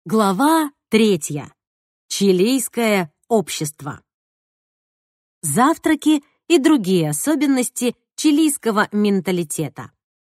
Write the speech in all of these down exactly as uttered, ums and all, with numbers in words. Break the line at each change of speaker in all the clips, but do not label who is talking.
Глава третья. Чилийское общество. Завтраки и другие особенности чилийского менталитета.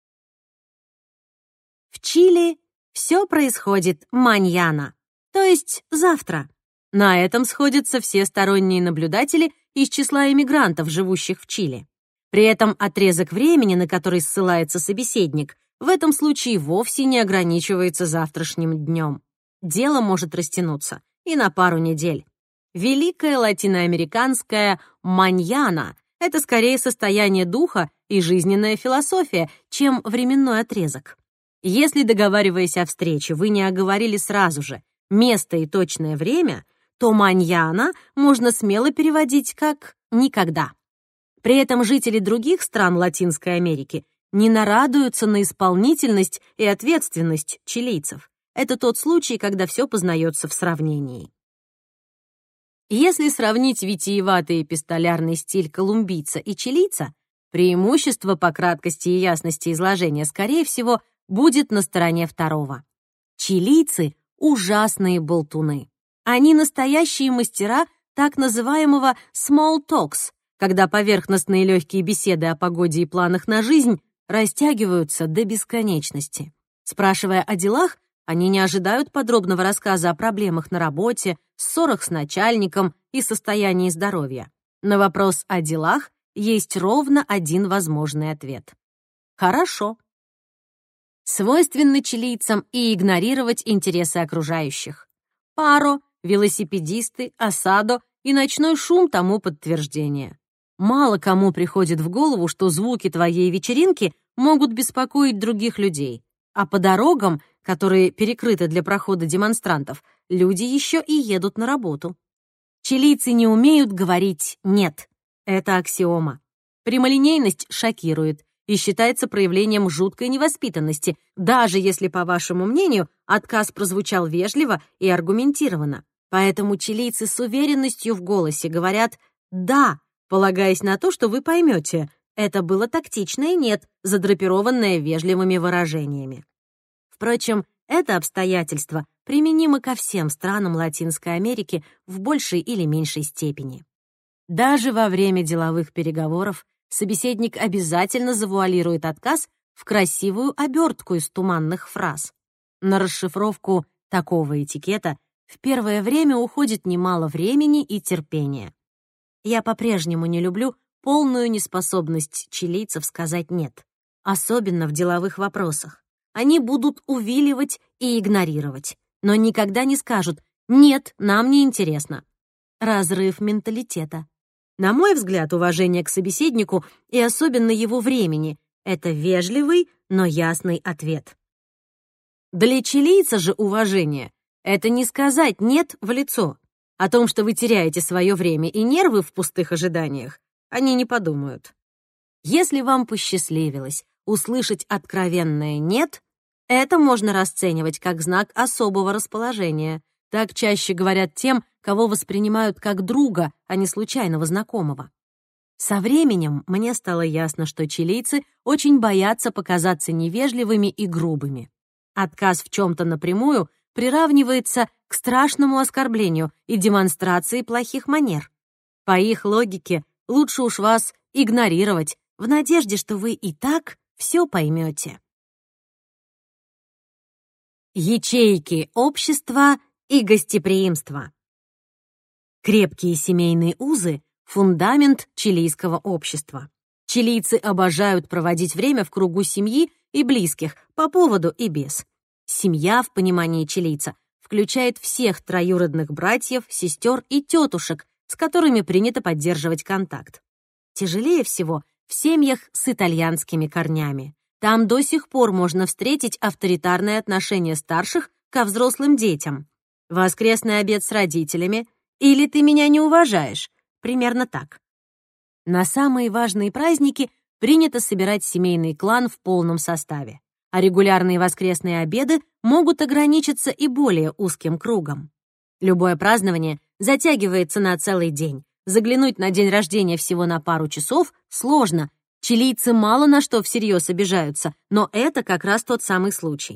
В Чили все происходит маньяна, то есть завтра. На этом сходятся все сторонние наблюдатели из числа иммигрантов, живущих в Чили. При этом отрезок времени, на который ссылается собеседник, в этом случае вовсе не ограничивается завтрашним днем. Дело может растянуться и на пару недель. Великая латиноамериканская маньяна — это скорее состояние духа и жизненная философия, чем временной отрезок. Если, договариваясь о встрече, вы не оговорили сразу же место и точное время, то маньяна можно смело переводить как «никогда». При этом жители других стран Латинской Америки не нарадуются на исполнительность и ответственность чилийцев. Это тот случай, когда все познается в сравнении. Если сравнить витиеватый эпистолярный стиль колумбийца и чилийца, преимущество по краткости и ясности изложения, скорее всего, будет на стороне второго. Чилийцы — ужасные болтуны. Они настоящие мастера так называемого small talks, когда поверхностные легкие беседы о погоде и планах на жизнь растягиваются до бесконечности. Спрашивая о делах, они не ожидают подробного рассказа о проблемах на работе, ссорах с начальником и состоянии здоровья. На вопрос о делах есть ровно один возможный ответ. Хорошо. Свойственно чилийцам и игнорировать интересы окружающих. Паро, велосипедисты, осадо и ночной шум тому подтверждение. Мало кому приходит в голову, что звуки твоей вечеринки могут беспокоить других людей, а по дорогам, которые перекрыты для прохода демонстрантов, люди еще и едут на работу. Чилийцы не умеют говорить «нет». Это аксиома. Прямолинейность шокирует и считается проявлением жуткой невоспитанности, даже если, по вашему мнению, отказ прозвучал вежливо и аргументированно. Поэтому чилийцы с уверенностью в голосе говорят «да», полагаясь на то, что вы поймете, это было тактичное «нет», задрапированное вежливыми выражениями. Впрочем, это обстоятельство применимо ко всем странам Латинской Америки в большей или меньшей степени. Даже во время деловых переговоров собеседник обязательно завуалирует отказ в красивую обертку из туманных фраз. На расшифровку такого этикета в первое время уходит немало времени и терпения. Я по-прежнему не люблю полную неспособность чилийцев сказать «нет», особенно в деловых вопросах. Они будут увиливать и игнорировать, но никогда не скажут «нет, нам не интересно». Разрыв менталитета. На мой взгляд, уважение к собеседнику и особенно его времени — это вежливый, но ясный ответ. Для чилийца же уважение — это не сказать «нет» в лицо. О том, что вы теряете свое время и нервы в пустых ожиданиях, они не подумают. Если вам посчастливилось услышать откровенное «нет», это можно расценивать как знак особого расположения. Так чаще говорят тем, кого воспринимают как друга, а не случайного знакомого. Со временем мне стало ясно, что чилийцы очень боятся показаться невежливыми и грубыми. Отказ в чем-то напрямую приравнивается к страшному оскорблению и демонстрации плохих манер. По их логике, лучше уж вас игнорировать, в надежде, что вы и так все поймете. Ячейки общества и гостеприимства. Крепкие семейные узы — фундамент чилийского общества. Чилийцы обожают проводить время в кругу семьи и близких, по поводу и без. Семья, в понимании чилийца, включает всех троюродных братьев, сестер и тетушек, с которыми принято поддерживать контакт. Тяжелее всего в семьях с итальянскими корнями. Там до сих пор можно встретить авторитарное отношение старших ко взрослым детям. Воскресный обед с родителями или «ты меня не уважаешь», примерно так. На самые важные праздники принято собирать семейный клан в полном составе, а регулярные воскресные обеды могут ограничиться и более узким кругом. Любое празднование затягивается на целый день. Заглянуть на день рождения всего на пару часов сложно. Чилийцы мало на что всерьез обижаются, но это как раз тот самый случай.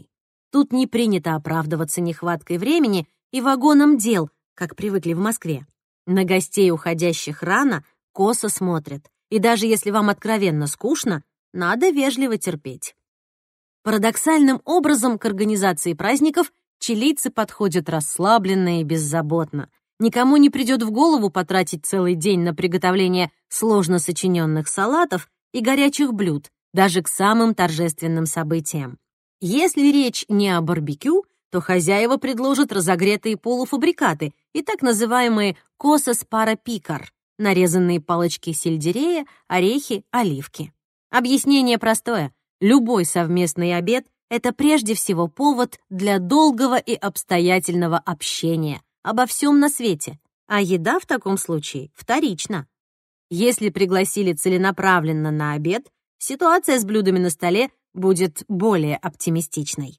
Тут не принято оправдываться нехваткой времени и вагоном дел, как привыкли в Москве. На гостей, уходящих рано, косо смотрят. И даже если вам откровенно скучно, надо вежливо терпеть. Парадоксальным образом к организации праздников чилийцы подходят расслабленно и беззаботно. Никому не придет в голову потратить целый день на приготовление сложно сочиненных салатов и горячих блюд, даже к самым торжественным событиям. Если речь не о барбекю, то хозяева предложат разогретые полуфабрикаты и так называемые «косас пара пикар» — нарезанные палочки сельдерея, орехи, оливки. Объяснение простое. Любой совместный обед — это прежде всего повод для долгого и обстоятельного общения обо всем на свете, а еда в таком случае вторична. Если пригласили целенаправленно на обед, ситуация с блюдами на столе будет более оптимистичной.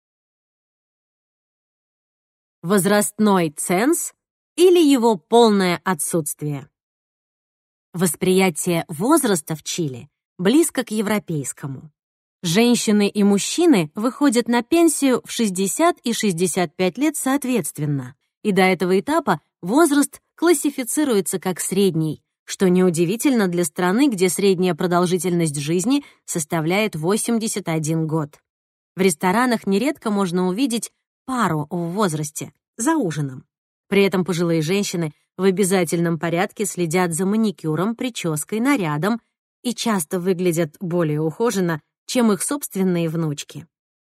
Возрастной ценз или его полное отсутствие. Восприятие возраста в Чили близко к европейскому. Женщины и мужчины выходят на пенсию в шестьдесят и шестьдесят пять лет соответственно, и до этого этапа возраст классифицируется как средний, что неудивительно для страны, где средняя продолжительность жизни составляет восемьдесят один год. В ресторанах нередко можно увидеть пару в возрасте за ужином. При этом пожилые женщины в обязательном порядке следят за маникюром, прической, нарядом и часто выглядят более ухоженно, чем их собственные внучки.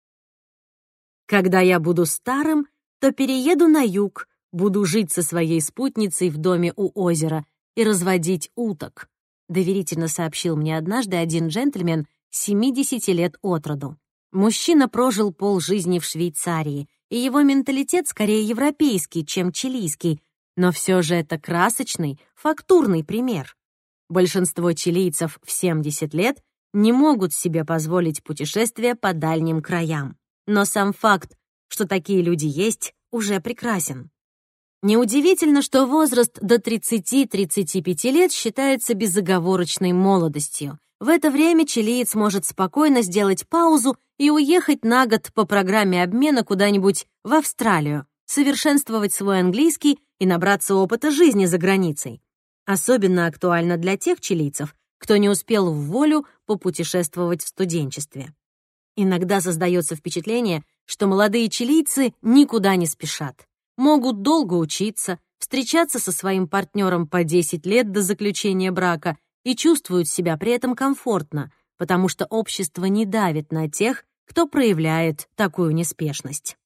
Когда я буду старым, то перееду на юг, буду жить со своей спутницей в доме у озера и разводить уток, доверительно сообщил мне однажды один джентльмен семидесяти лет от роду. Мужчина прожил полжизни в Швейцарии, и его менталитет скорее европейский, чем чилийский, но все же это красочный, фактурный пример. Большинство чилийцев в семьдесят лет не могут себе позволить путешествия по дальним краям. Но сам факт, что такие люди есть, уже прекрасен. Неудивительно, что возраст до тридцати-тридцати пяти лет считается безоговорочной молодостью. В это время чилиец может спокойно сделать паузу и уехать на год по программе обмена куда-нибудь в Австралию, совершенствовать свой английский и набраться опыта жизни за границей. Особенно актуально для тех чилийцев, кто не успел в волю попутешествовать в студенчестве. Иногда создается впечатление, что молодые чилийцы никуда не спешат. Могут долго учиться, встречаться со своим партнером по десять лет до заключения брака и чувствуют себя при этом комфортно, потому что общество не давит на тех, кто проявляет такую неспешность.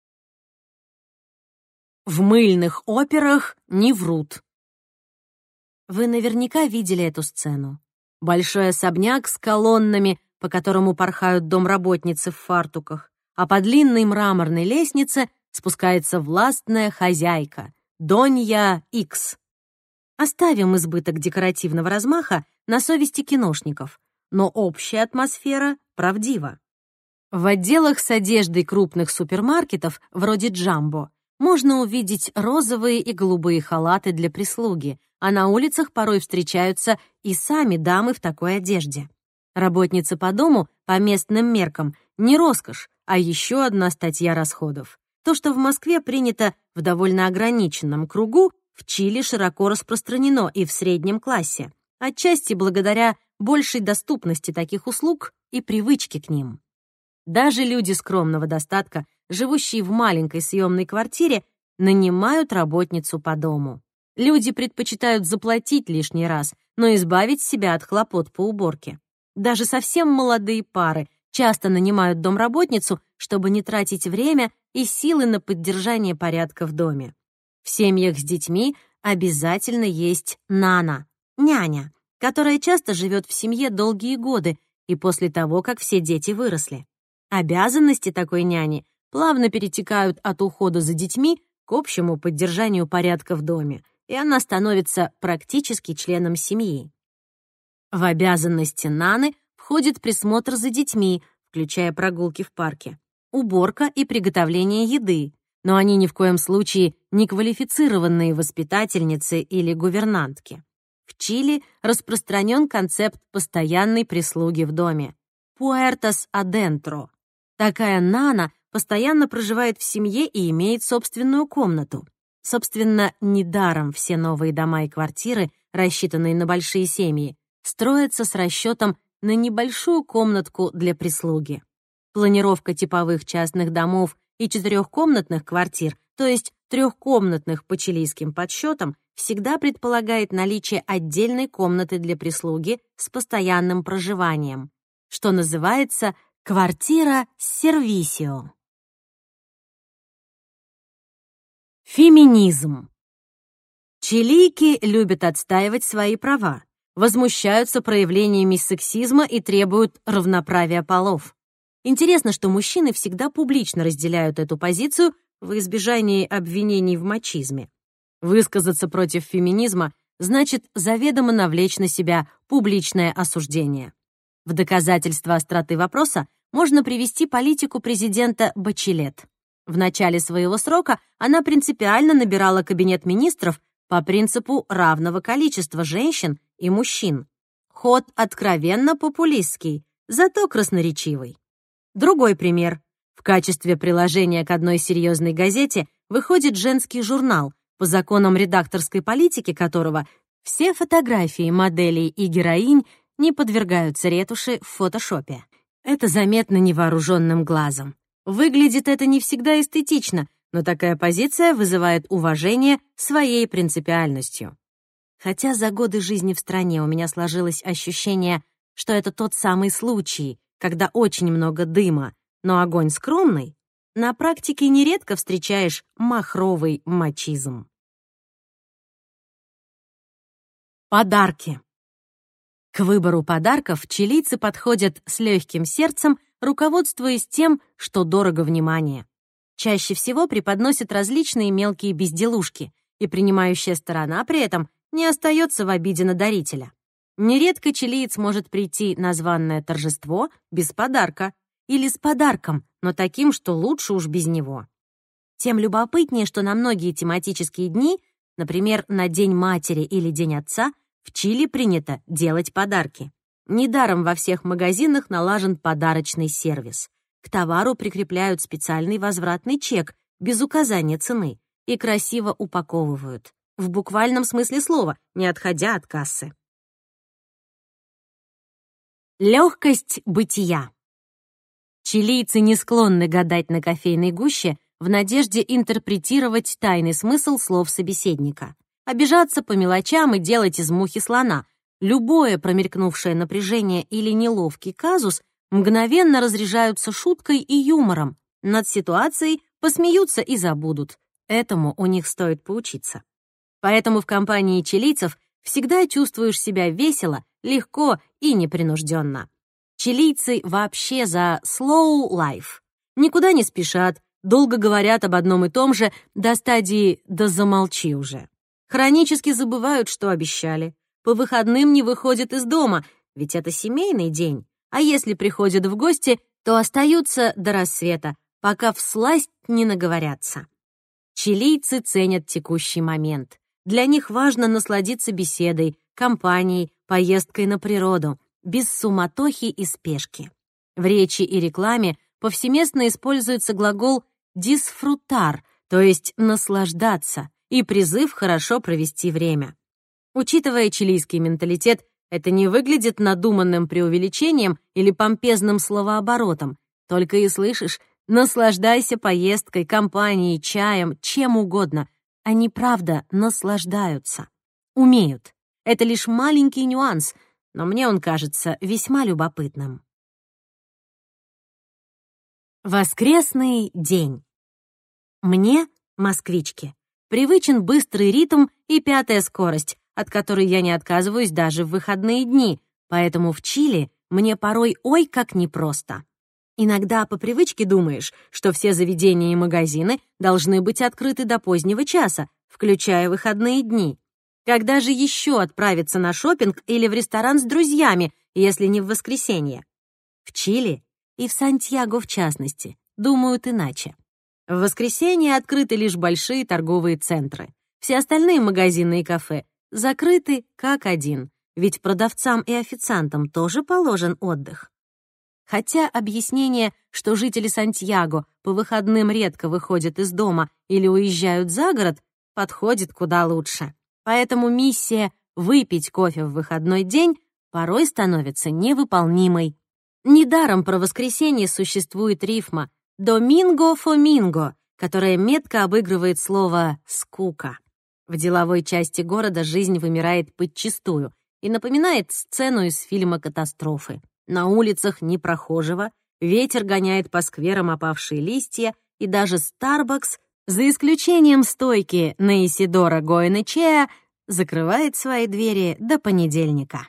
В мыльных операх не врут. Вы наверняка видели эту сцену. Большой особняк с колоннами, по которому порхают домработницы в фартуках, а по длинной мраморной лестнице спускается властная хозяйка, Донья Икс. Оставим избыток декоративного размаха на совести киношников, но общая атмосфера правдива. В отделах с одеждой крупных супермаркетов, вроде «Джамбо», можно увидеть розовые и голубые халаты для прислуги, а на улицах порой встречаются и сами дамы в такой одежде. Работницы по дому, по местным меркам, не роскошь, а еще одна статья расходов. То, что в Москве принято в довольно ограниченном кругу, в Чили широко распространено и в среднем классе, отчасти благодаря большей доступности таких услуг и привычке к ним. Даже люди скромного достатка, живущие в маленькой съемной квартире, нанимают работницу по дому. Люди предпочитают заплатить лишний раз, но избавить себя от хлопот по уборке. Даже совсем молодые пары часто нанимают домработницу, чтобы не тратить время и силы на поддержание порядка в доме. В семьях с детьми обязательно есть нана, няня, которая часто живет в семье долгие годы и после того, как все дети выросли. Обязанности такой няни плавно перетекают от ухода за детьми к общему поддержанию порядка в доме, и она становится практически членом семьи. В обязанности наны входит присмотр за детьми, включая прогулки в парке, уборка и приготовление еды, но они ни в коем случае не квалифицированные воспитательницы или гувернантки. В Чили распространен концепт постоянной прислуги в доме — «puertas adentro». Такая нана постоянно проживает в семье и имеет собственную комнату. Собственно, недаром все новые дома и квартиры, рассчитанные на большие семьи, строятся с расчетом на небольшую комнатку для прислуги. Планировка типовых частных домов и четырехкомнатных квартир, то есть трехкомнатных по чилийским подсчетам, всегда предполагает наличие отдельной комнаты для прислуги с постоянным проживанием, что называется квартира с сервисио. Феминизм. Чилийки любят отстаивать свои права, возмущаются проявлениями сексизма и требуют равноправия полов. Интересно, что мужчины всегда публично разделяют эту позицию в избежании обвинений в мачизме. Высказаться против феминизма значит заведомо навлечь на себя публичное осуждение. В доказательство остроты вопроса можно привести политику президента Бачелет. В начале своего срока она принципиально набирала кабинет министров по принципу равного количества женщин и мужчин. Ход откровенно популистский, зато красноречивый. Другой пример. В качестве приложения к одной серьезной газете выходит женский журнал, по законам редакторской политики которого все фотографии моделей и героинь не подвергаются ретуши в фотошопе. Это заметно невооруженным глазом. Выглядит это не всегда эстетично, но такая позиция вызывает уважение своей принципиальностью. Хотя за годы жизни в стране у меня сложилось ощущение, что это тот самый случай, когда очень много дыма, но огонь скромный, на практике нередко встречаешь махровый мачизм. Подарки. К выбору подарков чилийцы подходят с легким сердцем, руководствуясь тем, что дорого внимание. Чаще всего преподносят различные мелкие безделушки, и принимающая сторона при этом не остается в обиде на дарителя. Нередко чилиец может прийти на званое торжество без подарка или с подарком, но таким, что лучше уж без него. Тем любопытнее, что на многие тематические дни, например, на День матери или День отца, в Чили принято делать подарки. Недаром во всех магазинах налажен подарочный сервис. К товару прикрепляют специальный возвратный чек без указания цены и красиво упаковывают. В буквальном смысле слова, не отходя от кассы. Легкость бытия. Чилийцы не склонны гадать на кофейной гуще в надежде интерпретировать тайный смысл слов собеседника. Обижаться по мелочам и делать из мухи слона. Любое промелькнувшее напряжение или неловкий казус мгновенно разряжаются шуткой и юмором. Над ситуацией посмеются и забудут. Этому у них стоит поучиться. Поэтому в компании чилийцев всегда чувствуешь себя весело, легко и непринужденно. Чилийцы вообще за slow life. Никуда не спешат, долго говорят об одном и том же до стадии «да замолчи уже». Хронически забывают, что обещали. По выходным не выходят из дома, ведь это семейный день. А если приходят в гости, то остаются до рассвета, пока всласть не наговорятся. Чилийцы ценят текущий момент. Для них важно насладиться беседой, компанией, поездкой на природу, без суматохи и спешки. В речи и рекламе повсеместно используется глагол «дисфрутар», то есть «наслаждаться», и призыв хорошо провести время. Учитывая чилийский менталитет, это не выглядит надуманным преувеличением или помпезным словооборотом. Только и слышишь «наслаждайся поездкой, компанией, чаем, чем угодно». Они, правда, наслаждаются. Умеют. Это лишь маленький нюанс, но мне он кажется весьма любопытным. Воскресный день. Мне, москвичке, привычен быстрый ритм и пятая скорость, от которой я не отказываюсь даже в выходные дни, поэтому в Чили мне порой ой как непросто. Иногда по привычке думаешь, что все заведения и магазины должны быть открыты до позднего часа, включая выходные дни. Когда же еще отправиться на шопинг или в ресторан с друзьями, если не в воскресенье? В Чили, и в Сантьяго в частности, думают иначе. В воскресенье открыты лишь большие торговые центры. Все остальные магазины и кафе закрыты как один, ведь продавцам и официантам тоже положен отдых. Хотя объяснение, что жители Сантьяго по выходным редко выходят из дома или уезжают за город, подходит куда лучше. Поэтому миссия «выпить кофе в выходной день» порой становится невыполнимой. Недаром про воскресенье существует рифма «доминго фоминго», которая метко обыгрывает слово «скука». В деловой части города жизнь вымирает подчистую и напоминает сцену из фильма «Катастрофы». На улицах ни прохожего, ветер гоняет по скверам опавшие листья, и даже Starbucks, за исключением стойки на Исидора Гоэнечеа, закрывает свои двери до понедельника.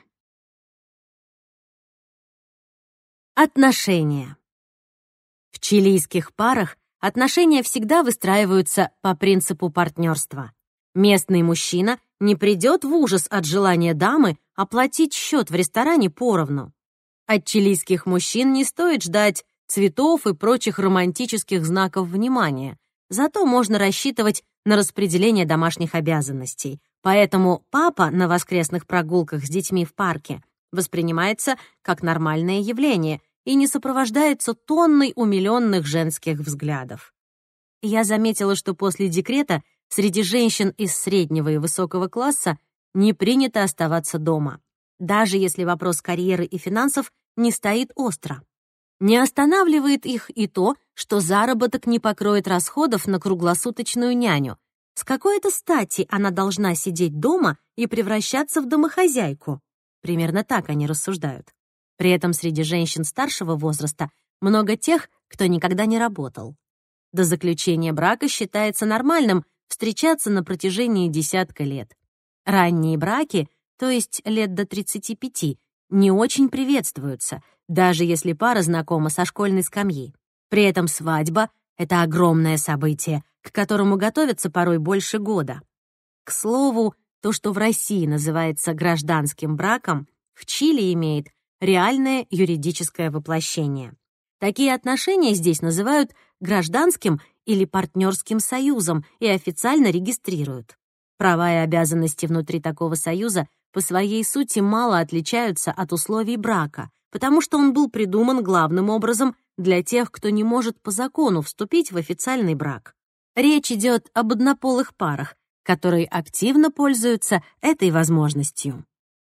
Отношения. В чилийских парах отношения всегда выстраиваются по принципу партнерства. Местный мужчина не придет в ужас от желания дамы оплатить счет в ресторане поровну. От чилийских мужчин не стоит ждать цветов и прочих романтических знаков внимания, зато можно рассчитывать на распределение домашних обязанностей. Поэтому папа на воскресных прогулках с детьми в парке воспринимается как нормальное явление и не сопровождается тонной умилённых женских взглядов. Я заметила, что после декрета среди женщин из среднего и высокого класса не принято оставаться дома, даже если вопрос карьеры и финансов не стоит остро. Не останавливает их и то, что заработок не покроет расходов на круглосуточную няню. С какой-то стати она должна сидеть дома и превращаться в домохозяйку? Примерно так они рассуждают. При этом среди женщин старшего возраста много тех, кто никогда не работал. До заключения брака считается нормальным встречаться на протяжении десятка лет. Ранние браки, то есть лет до тридцати пяти, не очень приветствуются, даже если пара знакома со школьной скамьи. При этом свадьба — это огромное событие, к которому готовятся порой больше года. К слову, то, что в России называется гражданским браком, в Чили имеет реальное юридическое воплощение. Такие отношения здесь называют гражданским или партнерским союзом и официально регистрируют. Права и обязанности внутри такого союза по своей сути мало отличаются от условий брака, потому что он был придуман главным образом для тех, кто не может по закону вступить в официальный брак. Речь идет об однополых парах, которые активно пользуются этой возможностью.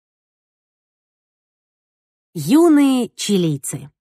Юные чилийцы.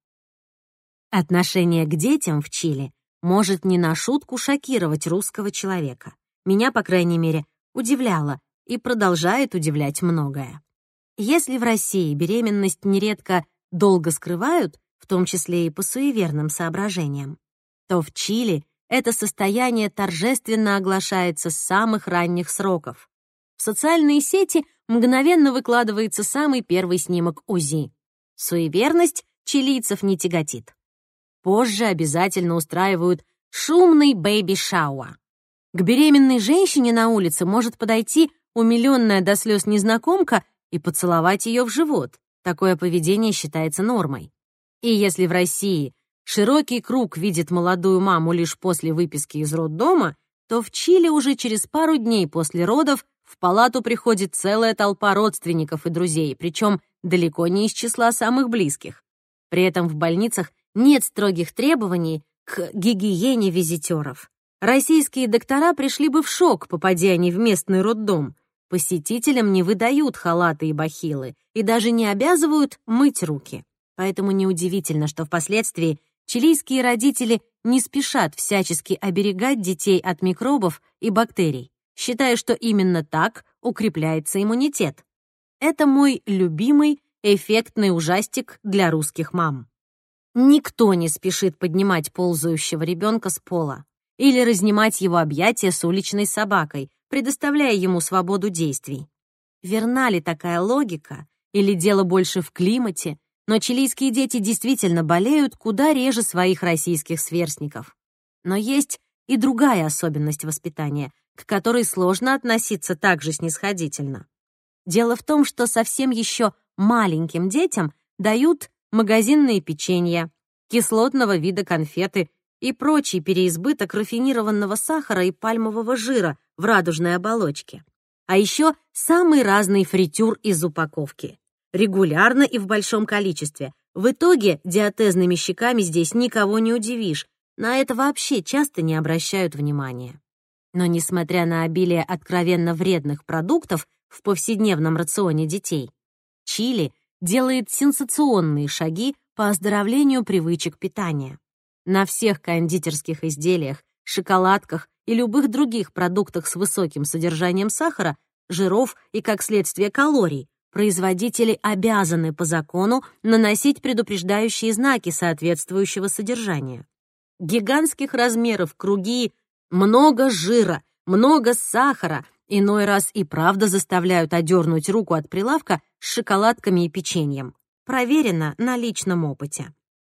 Отношение к детям в Чили может не на шутку шокировать русского человека. Меня, по крайней мере, удивляло и продолжает удивлять многое. Если в России беременность нередко долго скрывают, в том числе и по суеверным соображениям, то в Чили это состояние торжественно оглашается с самых ранних сроков. В социальные сети мгновенно выкладывается самый первый снимок УЗИ. Суеверность чилийцев не тяготит. Позже обязательно устраивают шумный бэйби-шауа. К беременной женщине на улице может подойти умилённая до слез незнакомка и поцеловать ее в живот. Такое поведение считается нормой. И если в России широкий круг видит молодую маму лишь после выписки из роддома, то в Чили уже через пару дней после родов в палату приходит целая толпа родственников и друзей, причем далеко не из числа самых близких. При этом в больницах нет строгих требований к гигиене визитеров. Российские доктора пришли бы в шок, попадя они в местный роддом. Посетителям не выдают халаты и бахилы и даже не обязывают мыть руки. Поэтому неудивительно, что впоследствии чилийские родители не спешат всячески оберегать детей от микробов и бактерий, считая, что именно так укрепляется иммунитет. Это мой любимый эффектный ужастик для русских мам. Никто не спешит поднимать ползающего ребенка с пола или разнимать его объятия с уличной собакой, предоставляя ему свободу действий. Верна ли такая логика, или дело больше в климате, но чилийские дети действительно болеют куда реже своих российских сверстников. Но есть и другая особенность воспитания, к которой сложно относиться так же снисходительно. Дело в том, что совсем еще маленьким детям дают магазинные печенья, кислотного вида конфеты и прочий переизбыток рафинированного сахара и пальмового жира в радужной оболочке. А еще самый разный фритюр из упаковки. Регулярно и в большом количестве, В итоге диатезными щеками здесь никого не удивишь. На это вообще часто не обращают внимания. Но несмотря на обилие откровенно вредных продуктов в повседневном рационе детей, Чили делает сенсационные шаги по оздоровлению привычек питания. На всех кондитерских изделиях, шоколадках и любых других продуктах с высоким содержанием сахара, жиров и, как следствие, калорий, производители обязаны по закону наносить предупреждающие знаки соответствующего содержания. Гигантских размеров круги, много жира, много сахара, иной раз и правда заставляют одернуть руку от прилавка с шоколадками и печеньем. Проверено на личном опыте.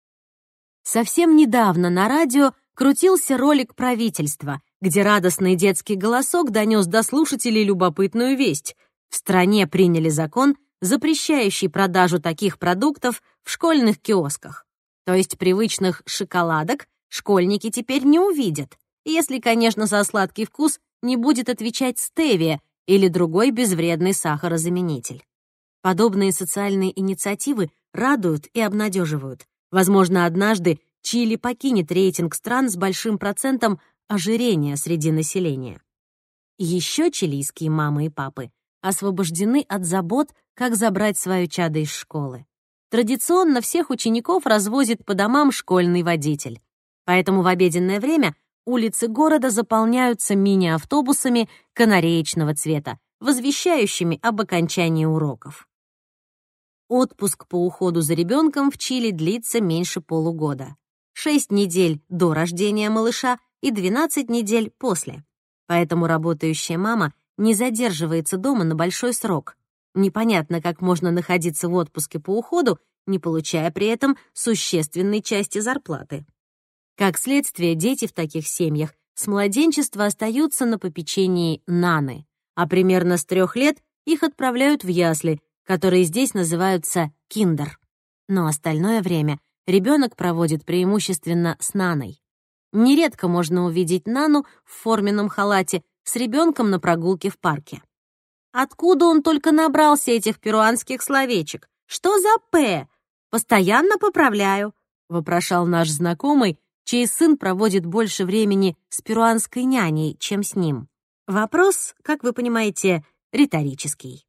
Совсем недавно на радио крутился ролик правительства, где радостный детский голосок донес до слушателей любопытную весть. В стране приняли закон, запрещающий продажу таких продуктов в школьных киосках. То есть привычных шоколадок школьники теперь не увидят, если, конечно, за сладкий вкус не будет отвечать стевия или другой безвредный сахарозаменитель. Подобные социальные инициативы радуют и обнадеживают. Возможно, однажды Чили покинет рейтинг стран с большим процентом ожирения среди населения. Еще чилийские мамы и папы освобождены от забот, как забрать свое чадо из школы. Традиционно всех учеников развозит по домам школьный водитель. Поэтому в обеденное время улицы города заполняются мини-автобусами канареечного цвета, возвещающими об окончании уроков. Отпуск по уходу за ребенком в Чили длится меньше полугода. шесть недель до рождения малыша и двенадцать недель после. Поэтому работающая мама не задерживается дома на большой срок. Непонятно, как можно находиться в отпуске по уходу, не получая при этом существенной части зарплаты. Как следствие, дети в таких семьях с младенчества остаются на попечении наны, а примерно с трех лет их отправляют в ясли, которые здесь называются киндер. Но остальное время ребенок проводит преимущественно с наной. Нередко можно увидеть нану в форменном халате с ребенком на прогулке в парке. Откуда он только набрался этих перуанских словечек? Что за «п»? Постоянно поправляю, вопрошал наш знакомый, чей сын проводит больше времени с перуанской няней, чем с ним. Вопрос, как вы понимаете, риторический.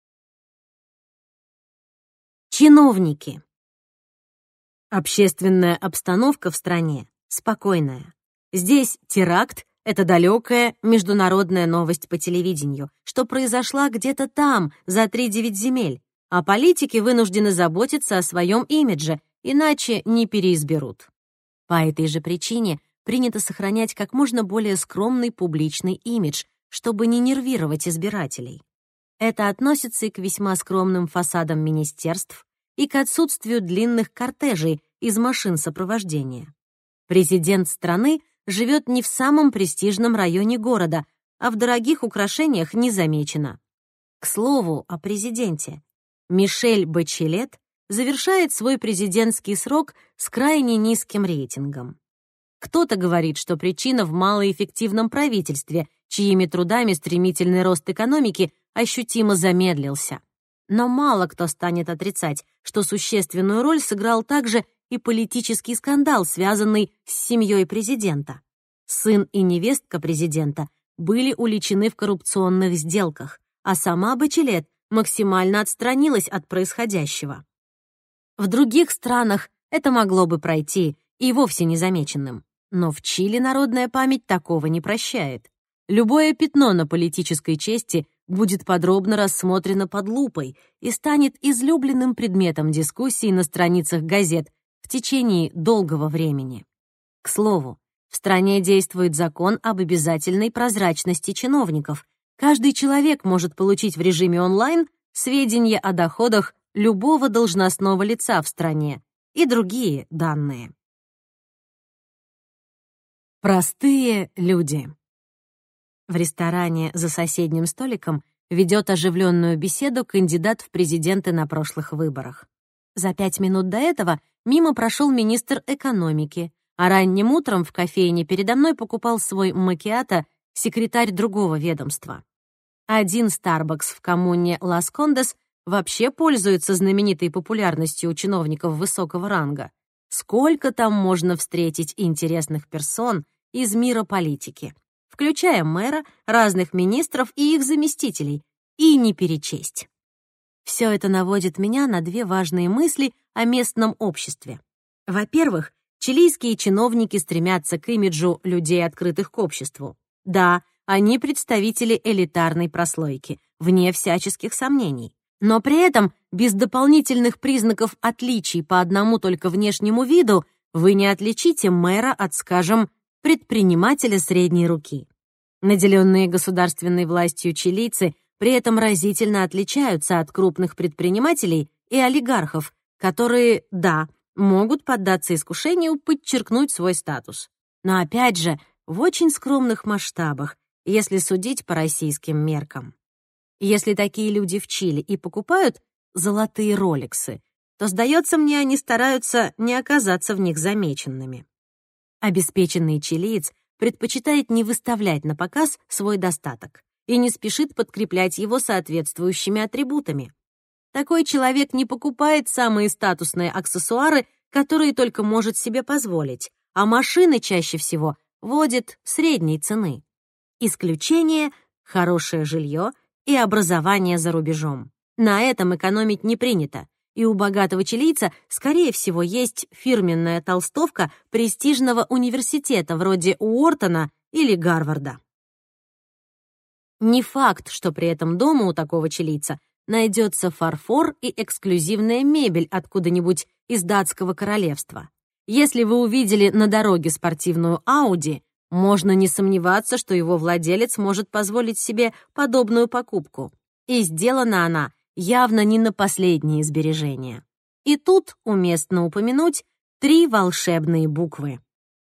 Чиновники. Общественная обстановка в стране спокойная. Здесь теракт — это далекая международная новость по телевидению, что произошла где-то там, за тридевять земель, а политики вынуждены заботиться о своем имидже, иначе не переизберут. По этой же причине принято сохранять как можно более скромный публичный имидж, чтобы не нервировать избирателей. Это относится и к весьма скромным фасадам министерств, и к отсутствию длинных кортежей из машин сопровождения. Президент страны живет не в самом престижном районе города, а в дорогих украшениях не замечено. К слову о президенте. Мишель Бачелет завершает свой президентский срок с крайне низким рейтингом. Кто-то говорит, что причина в малоэффективном правительстве, чьими трудами стремительный рост экономики ощутимо замедлился. Но мало кто станет отрицать, что существенную роль сыграл также и политический скандал, связанный с семьей президента. Сын и невестка президента были уличены в коррупционных сделках, а сама Бачелет максимально отстранилась от происходящего. В других странах это могло бы пройти и вовсе незамеченным. Но в Чили народная память такого не прощает. Любое пятно на политической чести будет подробно рассмотрено под лупой и станет излюбленным предметом дискуссий на страницах газет в течение долгого времени. К слову, в стране действует закон об обязательной прозрачности чиновников. Каждый человек может получить в режиме онлайн сведения о доходах любого должностного лица в стране и другие данные. Простые люди. В ресторане за соседним столиком ведет оживленную беседу кандидат в президенты на прошлых выборах. За пять минут до этого мимо прошел министр экономики, а ранним утром в кофейне передо мной покупал свой маккиато секретарь другого ведомства. Один Starbucks в коммуне Лас-Кондес вообще пользуется знаменитой популярностью у чиновников высокого ранга. Сколько там можно встретить интересных персон из мира политики, включая мэра, разных министров и их заместителей, и не перечесть. Все это наводит меня на две важные мысли о местном обществе. Во-первых, чилийские чиновники стремятся к имиджу людей, открытых к обществу. Да, они представители элитарной прослойки, вне всяческих сомнений. Но при этом без дополнительных признаков отличий по одному только внешнему виду вы не отличите мэра от, скажем, предпринимателя средней руки. Наделенные государственной властью чилийцы при этом разительно отличаются от крупных предпринимателей и олигархов, которые, да, могут поддаться искушению подчеркнуть свой статус. Но опять же, в очень скромных масштабах, если судить по российским меркам. Если такие люди в Чили и покупают золотые роликсы, то, сдается мне, они стараются не оказаться в них замеченными. Обеспеченный чилиец предпочитает не выставлять на показ свой достаток и не спешит подкреплять его соответствующими атрибутами. Такой человек не покупает самые статусные аксессуары, которые только может себе позволить, а машины чаще всего водит средней цены. Исключение — хорошее жилье и образование за рубежом. На этом экономить не принято, и у богатого чилийца, скорее всего, есть фирменная толстовка престижного университета вроде Уортона или Гарварда. Не факт, что при этом дома у такого чилийца найдется фарфор и эксклюзивная мебель откуда-нибудь из датского королевства. Если вы увидели на дороге спортивную Ауди, можно не сомневаться, что его владелец может позволить себе подобную покупку. И сделана она явно не на последние сбережения. И тут уместно упомянуть три волшебные буквы.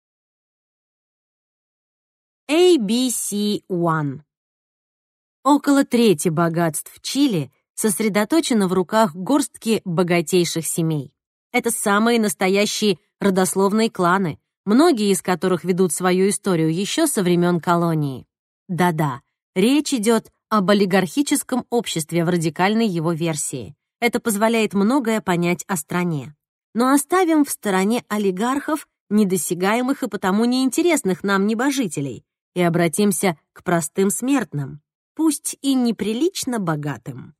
эй би си один. Около трети богатств Чили сосредоточено в руках горстки богатейших семей. Это самые настоящие родословные кланы, многие из которых ведут свою историю еще со времен колонии. Да-да, речь идет об олигархическом обществе в радикальной его версии. Это позволяет многое понять о стране. Но оставим в стороне олигархов, недосягаемых и потому неинтересных нам небожителей, и обратимся к простым смертным, пусть и неприлично богатым.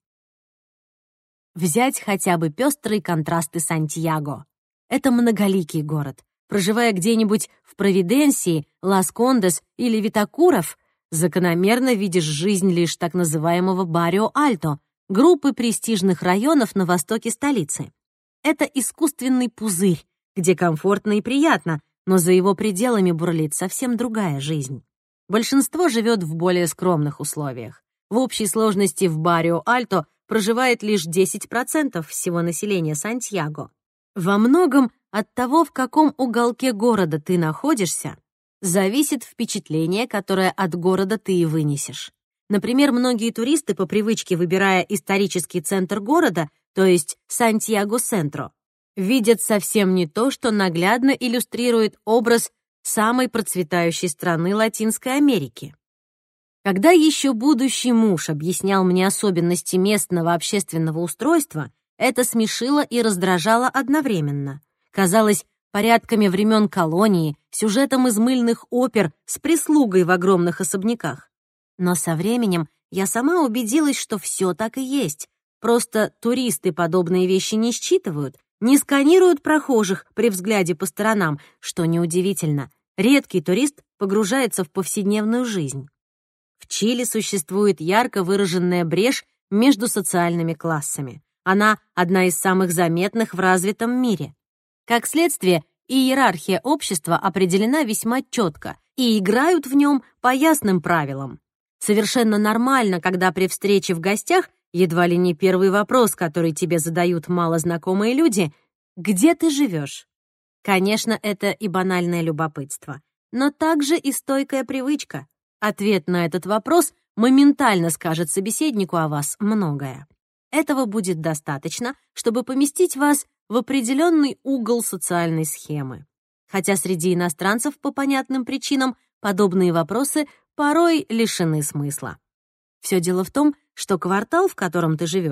Взять хотя бы пестрые контрасты Сантьяго. Это многоликий город. Проживая где-нибудь в Провиденсии, Лас-Кондес или Витакуров, закономерно видишь жизнь лишь так называемого Баррио-Альто, группы престижных районов на востоке столицы. Это искусственный пузырь, где комфортно и приятно, но за его пределами бурлит совсем другая жизнь. Большинство живет в более скромных условиях. В общей сложности в Баррио-Альто проживает лишь десять процентов всего населения Сантьяго. Во многом от того, в каком уголке города ты находишься, зависит впечатление, которое от города ты и вынесешь. Например, многие туристы, по привычке выбирая исторический центр города, то есть Сантьяго-Сентро, видят совсем не то, что наглядно иллюстрирует образ самой процветающей страны Латинской Америки. Когда еще будущий муж объяснял мне особенности местного общественного устройства, это смешило и раздражало одновременно. Казалось, порядками времен колонии, сюжетом из мыльных опер с прислугой в огромных особняках. Но со временем я сама убедилась, что все так и есть. Просто туристы подобные вещи не считывают, не сканируют прохожих при взгляде по сторонам, что неудивительно. Редкий турист погружается в повседневную жизнь. В Чили существует ярко выраженная брешь между социальными классами. Она одна из самых заметных в развитом мире. Как следствие, иерархия общества определена весьма четко, и играют в нем по ясным правилам. Совершенно нормально, когда при встрече в гостях едва ли не первый вопрос, который тебе задают малознакомые люди — «Где ты живешь?». Конечно, это и банальное любопытство, но также и стойкая привычка. Ответ на этот вопрос моментально скажет собеседнику о вас многое. Этого будет достаточно, чтобы поместить вас в определенный угол социальной схемы. Хотя среди иностранцев по понятным причинам подобные вопросы порой лишены смысла. Все дело в том, что квартал, в котором ты живешь,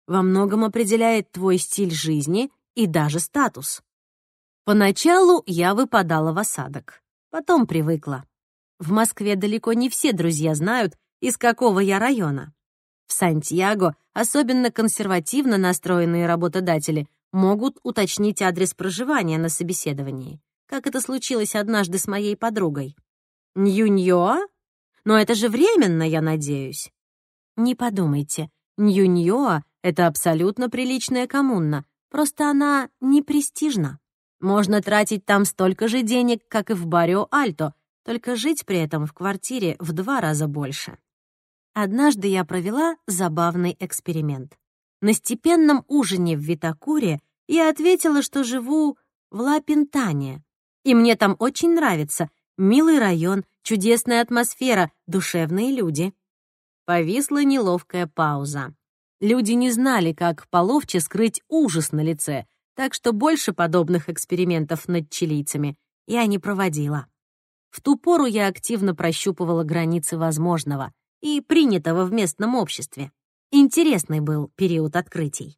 во многом определяет твой стиль жизни и даже статус. Поначалу я выпадала в осадок, потом привыкла. В Москве далеко не все друзья знают, из какого я района. В Сантьяго особенно консервативно настроенные работодатели могут уточнить адрес проживания на собеседовании, как это случилось однажды с моей подругой. Нью-Ньоа? Но это же временно, я надеюсь. Не подумайте, Нью-Ньоа — это абсолютно приличная коммуна, просто она не престижна. Можно тратить там столько же денег, как и в Баррио-Альто, только жить при этом в квартире в два раза больше. Однажды я провела забавный эксперимент. На степенном ужине в Витакуре я ответила, что живу в Ла-Пинтане, и мне там очень нравится. Милый район, чудесная атмосфера, душевные люди. Повисла неловкая пауза. Люди не знали, как половче скрыть ужас на лице, так что больше подобных экспериментов над чилийцами я не проводила. В ту пору я активно прощупывала границы возможного и принятого в местном обществе. Интересный был период открытий.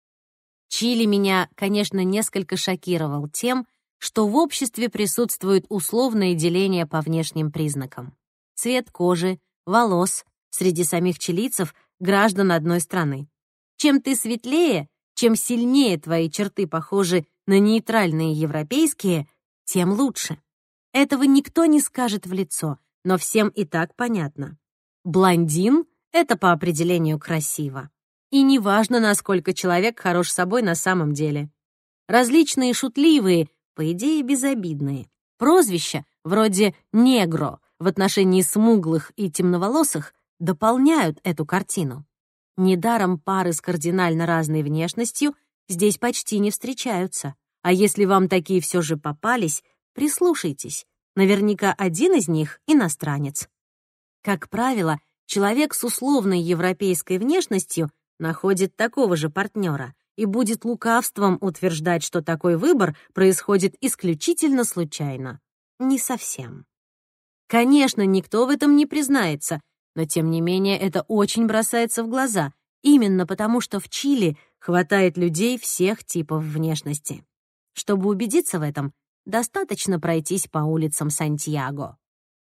Чили меня, конечно, несколько шокировал тем, что в обществе присутствует условное деление по внешним признакам. Цвет кожи, волос среди самих чилийцев — граждан одной страны. Чем ты светлее, чем сильнее твои черты похожи на нейтральные европейские, тем лучше. Этого никто не скажет в лицо, но всем и так понятно. Блондин — это по определению красиво. И неважно, насколько человек хорош собой на самом деле. Различные шутливые, по идее безобидные, прозвища вроде «негро» в отношении смуглых и темноволосых дополняют эту картину. Недаром пары с кардинально разной внешностью здесь почти не встречаются. А если вам такие все же попались, прислушайтесь. Наверняка один из них — иностранец. Как правило, человек с условной европейской внешностью находит такого же партнера и будет лукавством утверждать, что такой выбор происходит исключительно случайно. Не совсем. Конечно, никто в этом не признается, но тем не менее это очень бросается в глаза, именно потому что в Чили хватает людей всех типов внешности. Чтобы убедиться в этом, достаточно пройтись по улицам Сантьяго.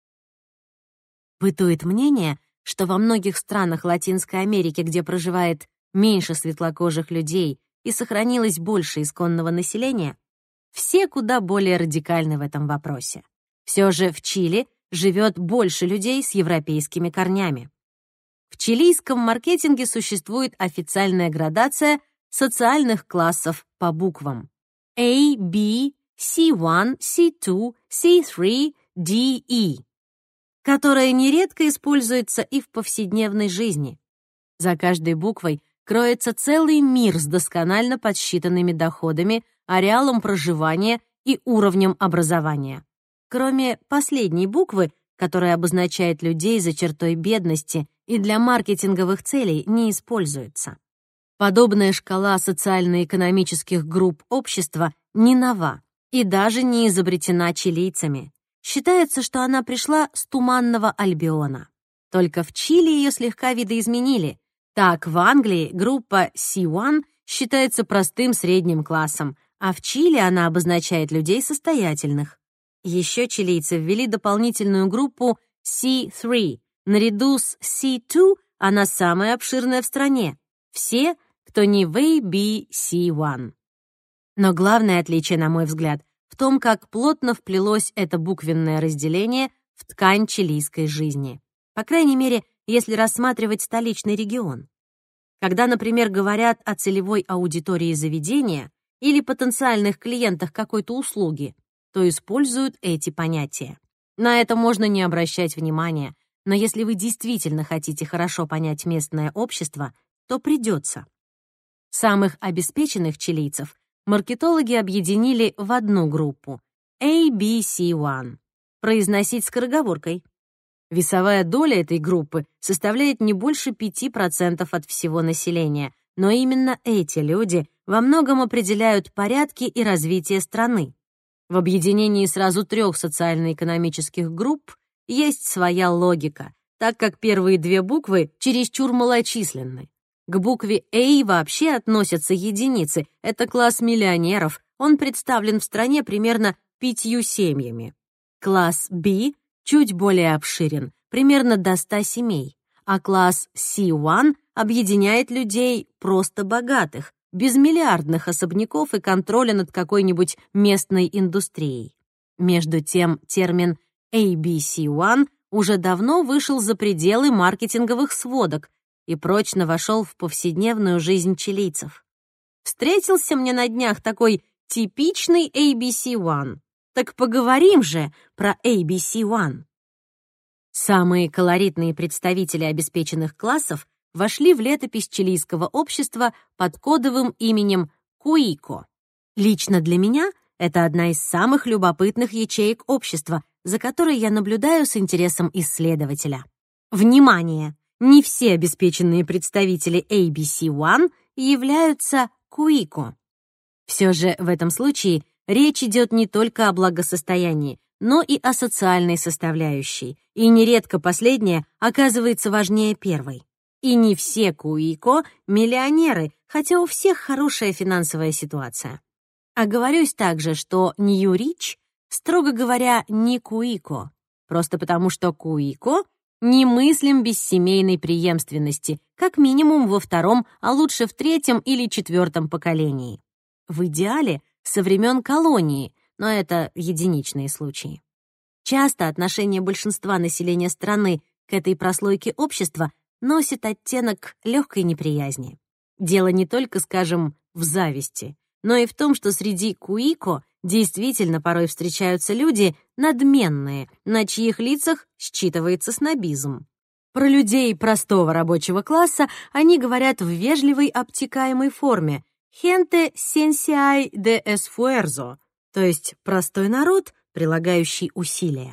Бытует мнение, что во многих странах Латинской Америки, где проживает меньше светлокожих людей и сохранилось больше исконного населения, все куда более радикальны в этом вопросе. Все же в Чили живет больше людей с европейскими корнями. В чилийском маркетинге существует официальная градация социальных классов по буквам A, B, си один, си два, си три, ди, и, которая нередко используется и в повседневной жизни. За каждой буквой кроется целый мир с досконально подсчитанными доходами, ареалом проживания и уровнем образования. Кроме последней буквы, которая обозначает людей за чертой бедности и для маркетинговых целей не используется. Подобная шкала социально-экономических групп общества не нова и даже не изобретена чилийцами. Считается, что она пришла с Туманного Альбиона. Только в Чили ее слегка видоизменили. Так, в Англии группа си один считается простым средним классом, а в Чили она обозначает людей состоятельных. Еще чилийцы ввели дополнительную группу си три. Наряду с си два она самая обширная в стране. Все, кто не в A, B, си один. Но главное отличие, на мой взгляд, в том, как плотно вплелось это буквенное разделение в ткань чилийской жизни. По крайней мере, если рассматривать столичный регион. Когда, например, говорят о целевой аудитории заведения или потенциальных клиентах какой-то услуги, то используют эти понятия. На это можно не обращать внимания, но если вы действительно хотите хорошо понять местное общество, то придется. Самых обеспеченных чилийцев маркетологи объединили в одну группу — A B C один. Произносить скороговоркой. Весовая доля этой группы составляет не больше пяти процентов от всего населения, но именно эти люди во многом определяют порядки и развитие страны. В объединении сразу трех социально-экономических групп есть своя логика, так как первые две буквы чересчур малочисленны. К букве A вообще относятся единицы. Это класс миллионеров. Он представлен в стране примерно пятью семьями. Класс B чуть более обширен, примерно до ста семей. А класс си один объединяет людей просто богатых, без миллиардных особняков и контроля над какой-нибудь местной индустрией. Между тем, термин эй би си один уже давно вышел за пределы маркетинговых сводок и прочно вошел в повседневную жизнь чилийцев. Встретился мне на днях такой типичный эй би си один. Так поговорим же про эй би си один. Самые колоритные представители обеспеченных классов вошли в летопись чилийского общества под кодовым именем Куико. Лично для меня это одна из самых любопытных ячеек общества, за которой я наблюдаю с интересом исследователя. Внимание! Не все обеспеченные представители эй би си один являются Куико. Все же в этом случае речь идет не только о благосостоянии, но и о социальной составляющей, и нередко последняя оказывается важнее первой. И не все Куико — миллионеры, хотя у всех хорошая финансовая ситуация. Оговорюсь также, что Нью-Рич, строго говоря, не Куико, просто потому что Куико немыслим без семейной преемственности, как минимум во втором, а лучше в третьем или четвертом поколении. В идеале со времен колонии, но это единичные случаи. Часто отношение большинства населения страны к этой прослойке общества носит оттенок легкой неприязни. Дело не только, скажем, в зависти, но и в том, что среди Куико действительно порой встречаются люди надменные, на чьих лицах считывается снобизм. Про людей простого рабочего класса они говорят в вежливой обтекаемой форме «gente sencilla de esfuerzo», то есть простой народ, прилагающий усилия.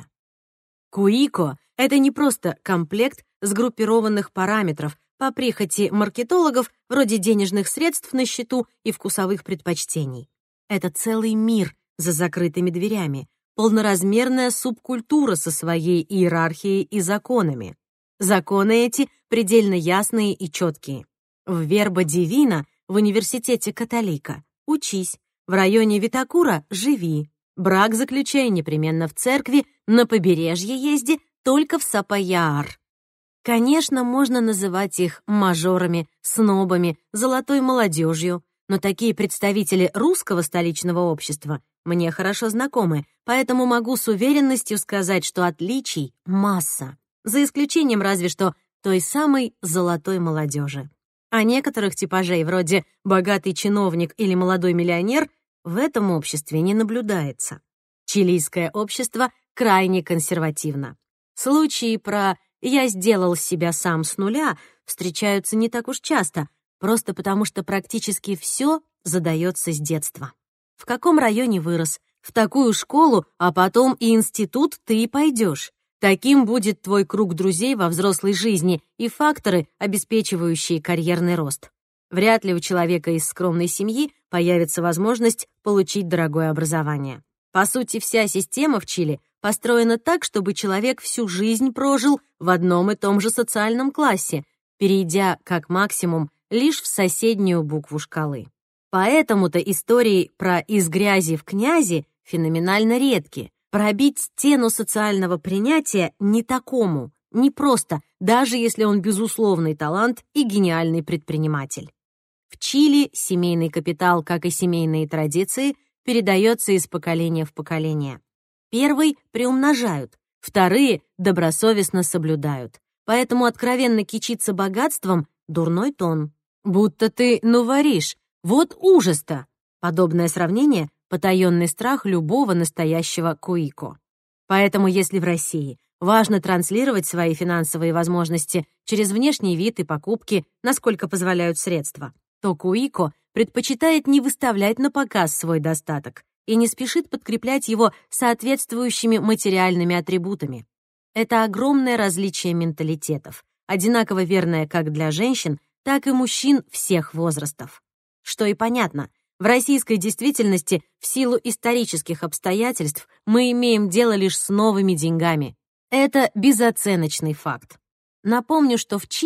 Куико — это не просто комплект сгруппированных параметров по прихоти маркетологов вроде денежных средств на счету и вкусовых предпочтений. Это целый мир за закрытыми дверями, полноразмерная субкультура со своей иерархией и законами. Законы эти предельно ясные и четкие. В Вербо Дивино в университете Католика учись, в районе Витакура живи, брак заключай непременно в церкви, на побережье езди только в Сапаяар. Конечно, можно называть их мажорами, снобами, золотой молодежью, но такие представители русского столичного общества мне хорошо знакомы, поэтому могу с уверенностью сказать, что отличий масса, за исключением разве что той самой золотой молодежи. А некоторых типажей, вроде богатый чиновник или молодой миллионер, в этом обществе не наблюдается. Чилийское общество крайне консервативно. Случаи про «я сделал себя сам с нуля» встречаются не так уж часто, просто потому что практически все задается с детства. В каком районе вырос, в такую школу, а потом и институт ты и пойдешь. Таким будет твой круг друзей во взрослой жизни и факторы, обеспечивающие карьерный рост. Вряд ли у человека из скромной семьи появится возможность получить дорогое образование. По сути, вся система в Чили построена так, чтобы человек всю жизнь прожил в одном и том же социальном классе, перейдя, как максимум, лишь в соседнюю букву шкалы. Поэтому-то истории про «из грязи в князи» феноменально редки. Пробить стену социального принятия не такому, не просто, даже если он безусловный талант и гениальный предприниматель. В Чили семейный капитал, как и семейные традиции, передается из поколения в поколение. Первый приумножают, вторые добросовестно соблюдают. Поэтому откровенно кичиться богатством — дурной тон. Будто ты новоришь, вот ужас-то! Подобное сравнение — потаенный страх любого настоящего Куико. Поэтому если в России важно транслировать свои финансовые возможности через внешний вид и покупки, насколько позволяют средства, то Куико предпочитает не выставлять на показ свой достаток и не спешит подкреплять его соответствующими материальными атрибутами. Это огромное различие менталитетов, одинаково верное как для женщин, так и мужчин всех возрастов. Что и понятно, в российской действительности в силу исторических обстоятельств мы имеем дело лишь с новыми деньгами. Это безоценочный факт. Напомню, что в Чили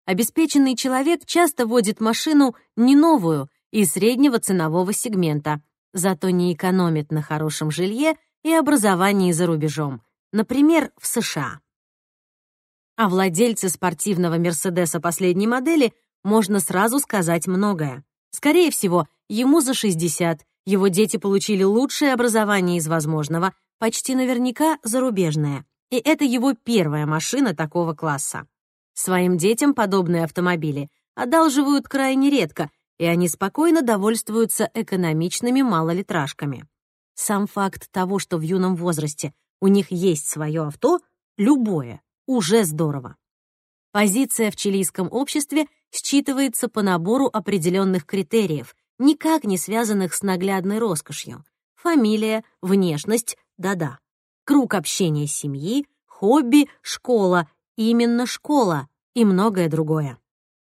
обеспеченный человек часто водит машину не новую и среднего ценового сегмента, зато не экономит на хорошем жилье и образовании за рубежом, например, в США. О владельце спортивного «Мерседеса» последней модели можно сразу сказать многое. Скорее всего, ему за шестьдесят, его дети получили лучшее образование из возможного, почти наверняка зарубежное, и это его первая машина такого класса. Своим детям подобные автомобили одалживают крайне редко, и они спокойно довольствуются экономичными малолитражками. Сам факт того, что в юном возрасте у них есть свое авто, любое, уже здорово. Позиция в чилийском обществе считывается по набору определенных критериев, никак не связанных с наглядной роскошью. Фамилия, внешность, да-да. Круг общения семьи, хобби, школа, именно школа и многое другое.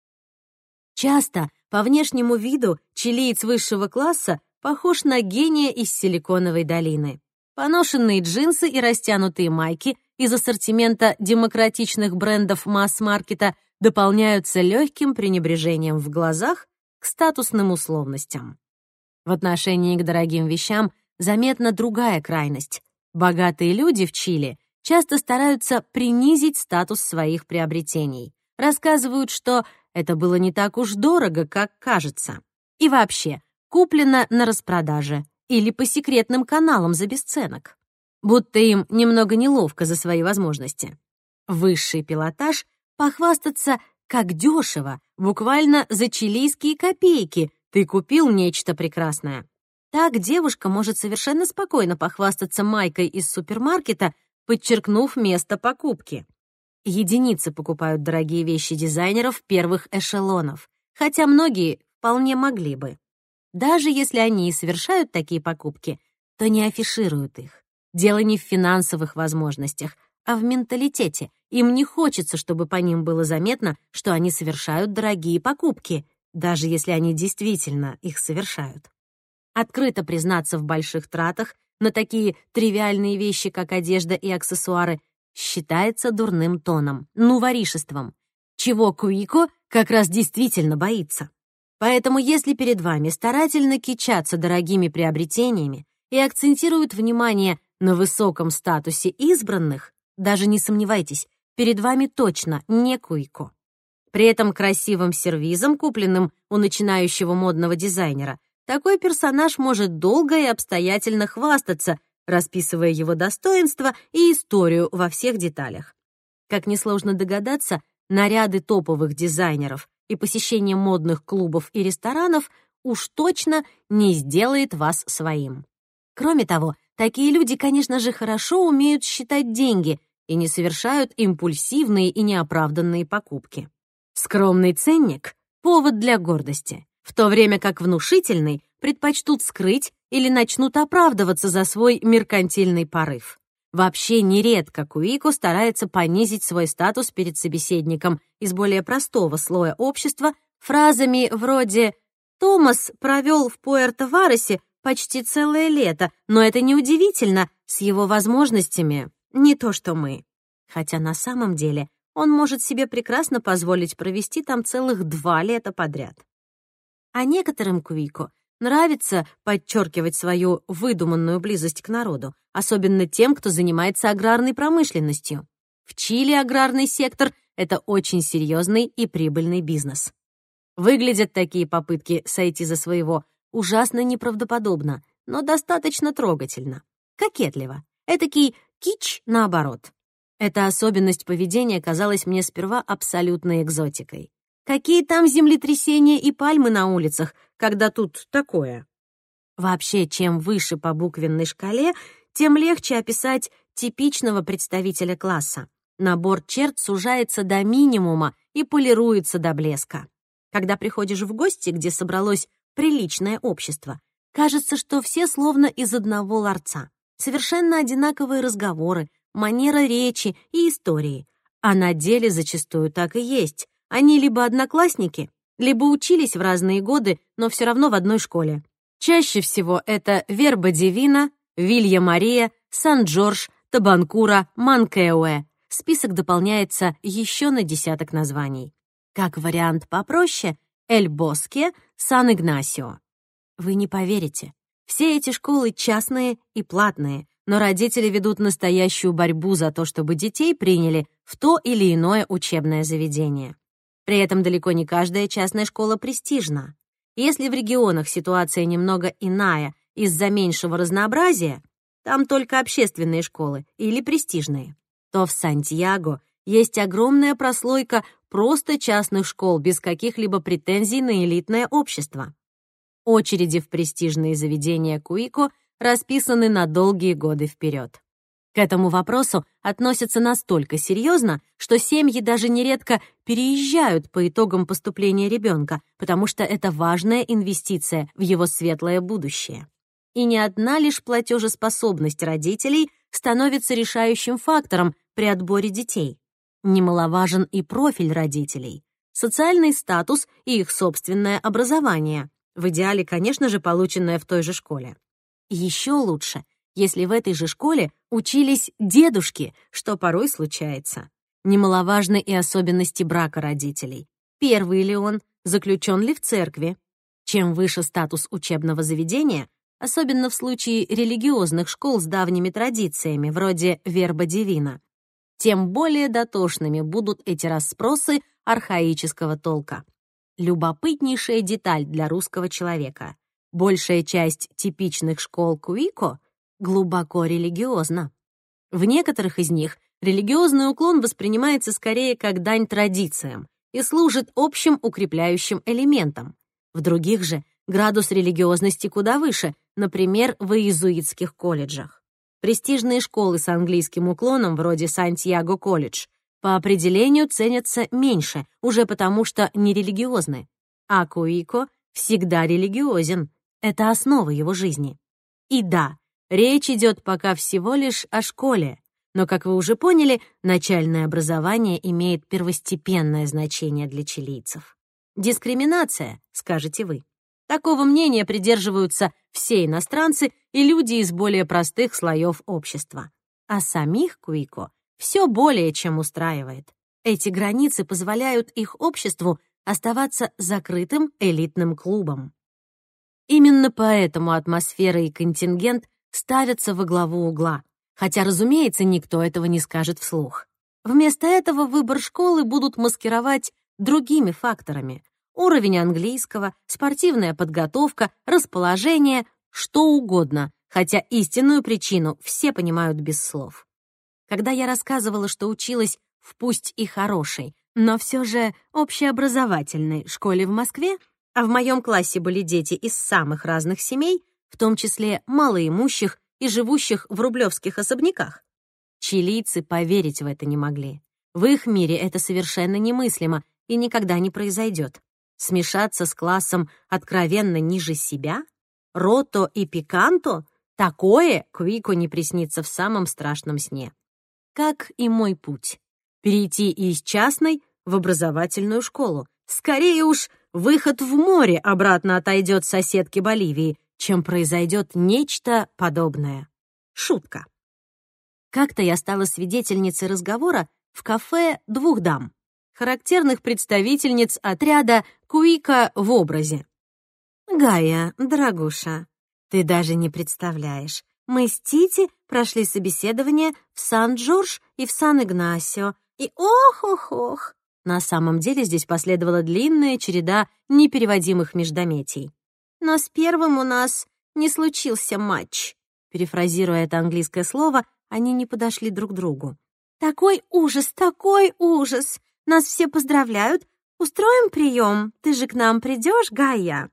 Часто по внешнему виду чилиец высшего класса похож на гения из Силиконовой долины. Поношенные джинсы и растянутые майки из ассортимента демократичных брендов масс-маркета дополняются легким пренебрежением в глазах к статусным условностям. В отношении к дорогим вещам заметна другая крайность. Богатые люди в Чили часто стараются принизить статус своих приобретений. Рассказывают, что это было не так уж дорого, как кажется. И вообще, куплено на распродаже или по секретным каналам за бесценок. Будто им немного неловко за свои возможности. Высший пилотаж — похвастаться, как дешево, буквально за чилийские копейки ты купил нечто прекрасное. Так девушка может совершенно спокойно похвастаться майкой из супермаркета, подчеркнув место покупки. Единицы покупают дорогие вещи дизайнеров первых эшелонов, хотя многие вполне могли бы. Даже если они и совершают такие покупки, то не афишируют их. Дело не в финансовых возможностях, а в менталитете. Им не хочется, чтобы по ним было заметно, что они совершают дорогие покупки, даже если они действительно их совершают. Открыто признаться в больших тратах на такие тривиальные вещи, как одежда и аксессуары, считается дурным тоном, ну, воришеством, чего Куико как раз действительно боится. Поэтому если перед вами старательно кичатся дорогими приобретениями и акцентируют внимание на высоком статусе избранных, даже не сомневайтесь, перед вами точно не Куико. При этом красивым сервизом, купленным у начинающего модного дизайнера, такой персонаж может долго и обстоятельно хвастаться, расписывая его достоинства и историю во всех деталях. Как несложно догадаться, наряды топовых дизайнеров и посещение модных клубов и ресторанов уж точно не сделает вас своим. Кроме того, такие люди, конечно же, хорошо умеют считать деньги и не совершают импульсивные и неоправданные покупки. Скромный ценник — повод для гордости, в то время как внушительный предпочтут скрыть или начнут оправдываться за свой меркантильный порыв. Вообще нередко Куико старается понизить свой статус перед собеседником из более простого слоя общества фразами вроде «Томас провел в Пуэрто-Варосе почти целое лето, но это неудивительно, с его возможностями не то что мы». Хотя на самом деле он может себе прекрасно позволить провести там целых два лета подряд. А некоторым Куико нравится подчеркивать свою выдуманную близость к народу, особенно тем, кто занимается аграрной промышленностью. В Чили аграрный сектор — это очень серьезный и прибыльный бизнес. Выглядят такие попытки сойти за своего ужасно неправдоподобно, но достаточно трогательно, кокетливо. Этакий кич наоборот. Эта особенность поведения казалась мне сперва абсолютной экзотикой. Какие там землетрясения и пальмы на улицах, когда тут такое? Вообще, чем выше по буквенной шкале, тем легче описать типичного представителя класса. Набор черт сужается до минимума и полируется до блеска. Когда приходишь в гости, где собралось приличное общество, кажется, что все словно из одного ларца. Совершенно одинаковые разговоры, манера речи и истории. А на деле зачастую так и есть. Они либо одноклассники, либо учились в разные годы, но все равно в одной школе. Чаще всего это Верба Дивина, Вилья Мария, Сан-Джордж, Табанкура, Манкеуэ. Список дополняется еще на десяток названий. Как вариант попроще — Эль Боске, Сан-Игнасио. Вы не поверите, все эти школы частные и платные, но родители ведут настоящую борьбу за то, чтобы детей приняли в то или иное учебное заведение. При этом далеко не каждая частная школа престижна. Если в регионах ситуация немного иная из-за меньшего разнообразия, там только общественные школы или престижные, то в Сантьяго есть огромная прослойка просто частных школ без каких-либо претензий на элитное общество. Очереди в престижные заведения Куико расписаны на долгие годы вперед. К этому вопросу относятся настолько серьезно, что семьи даже нередко переезжают по итогам поступления ребенка, потому что это важная инвестиция в его светлое будущее. И ни одна лишь платежеспособность родителей становится решающим фактором при отборе детей. Немаловажен и профиль родителей, социальный статус и их собственное образование, в идеале, конечно же, полученное в той же школе. Еще лучше, если в этой же школе учились дедушки, что порой случается. Немаловажны и особенности брака родителей. Первый ли он, заключен ли в церкви. Чем выше статус учебного заведения, особенно в случае религиозных школ с давними традициями, вроде Верба Дивина, тем более дотошными будут эти расспросы архаического толка. Любопытнейшая деталь для русского человека. Большая часть типичных школ Куико глубоко религиозна. В некоторых из них религиозный уклон воспринимается скорее как дань традициям и служит общим укрепляющим элементом. В других же градус религиозности куда выше, например, в иезуитских колледжах. Престижные школы с английским уклоном, вроде Сантьяго колледж, по определению ценятся меньше, уже потому что нерелигиозны. А Куико всегда религиозен. Это основа его жизни. И да, речь идет пока всего лишь о школе, но, как вы уже поняли, начальное образование имеет первостепенное значение для чилийцев. Дискриминация, скажете вы. Такого мнения придерживаются все иностранцы и люди из более простых слоев общества. А самих Куико все более чем устраивает. Эти границы позволяют их обществу оставаться закрытым элитным клубом. Именно поэтому атмосфера и контингент ставятся во главу угла, хотя, разумеется, никто этого не скажет вслух. Вместо этого выбор школы будут маскировать другими факторами. Уровень английского, спортивная подготовка, расположение, что угодно, хотя истинную причину все понимают без слов. Когда я рассказывала, что училась в пусть и хорошей, но все же общеобразовательной школе в Москве, а в моем классе были дети из самых разных семей, в том числе малоимущих и живущих в рублевских особняках, чилийцы поверить в это не могли. В их мире это совершенно немыслимо и никогда не произойдет. Смешаться с классом откровенно ниже себя? Рото и пиканто? Такое Куико не приснится в самом страшном сне. Как и мой путь. Перейти из частной в образовательную школу. Скорее уж, выход в море обратно отойдет соседке Боливии, чем произойдет нечто подобное. Шутка. Как-то я стала свидетельницей разговора в кафе двух дам, характерных представительниц отряда Куико в образе. «Гая, дорогуша, ты даже не представляешь, мы с Тити прошли собеседование в Сан-Джордж и в Сан-Игнасио, и ох-ох-ох!» На самом деле здесь последовала длинная череда непереводимых междометий. «Но с первым у нас не случился матч». Перефразируя это английское слово, они не подошли друг к другу. «Такой ужас, такой ужас! Нас все поздравляют. Устроим прием. Ты же к нам придешь, Гая?»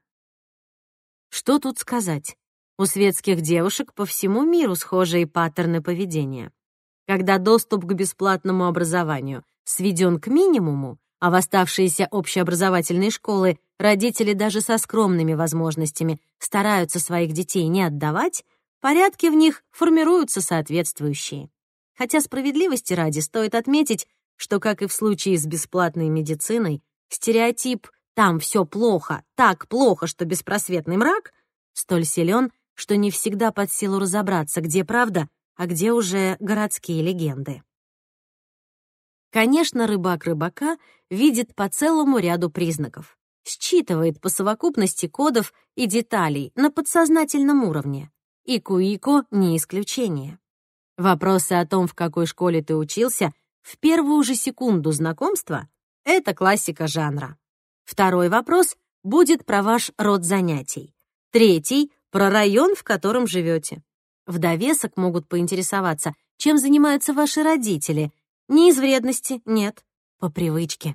Что тут сказать? У светских девушек по всему миру схожие паттерны поведения. Когда доступ к бесплатному образованию сведен к минимуму, а в оставшиеся общеобразовательные школы родители даже со скромными возможностями стараются своих детей не отдавать, порядки в них формируются соответствующие. Хотя справедливости ради стоит отметить, что, как и в случае с бесплатной медициной, стереотип «там все плохо, так плохо, что беспросветный мрак» столь силен, что не всегда под силу разобраться, где правда, а где уже городские легенды. Конечно, рыбак рыбака видит по целому ряду признаков, считывает по совокупности кодов и деталей на подсознательном уровне. И Куико не исключение. Вопросы о том, в какой школе ты учился, в первую же секунду знакомства — это классика жанра. Второй вопрос будет про ваш род занятий. Третий — про район, в котором живете. В довесок могут поинтересоваться, чем занимаются ваши родители. Не из вредности, нет, по привычке.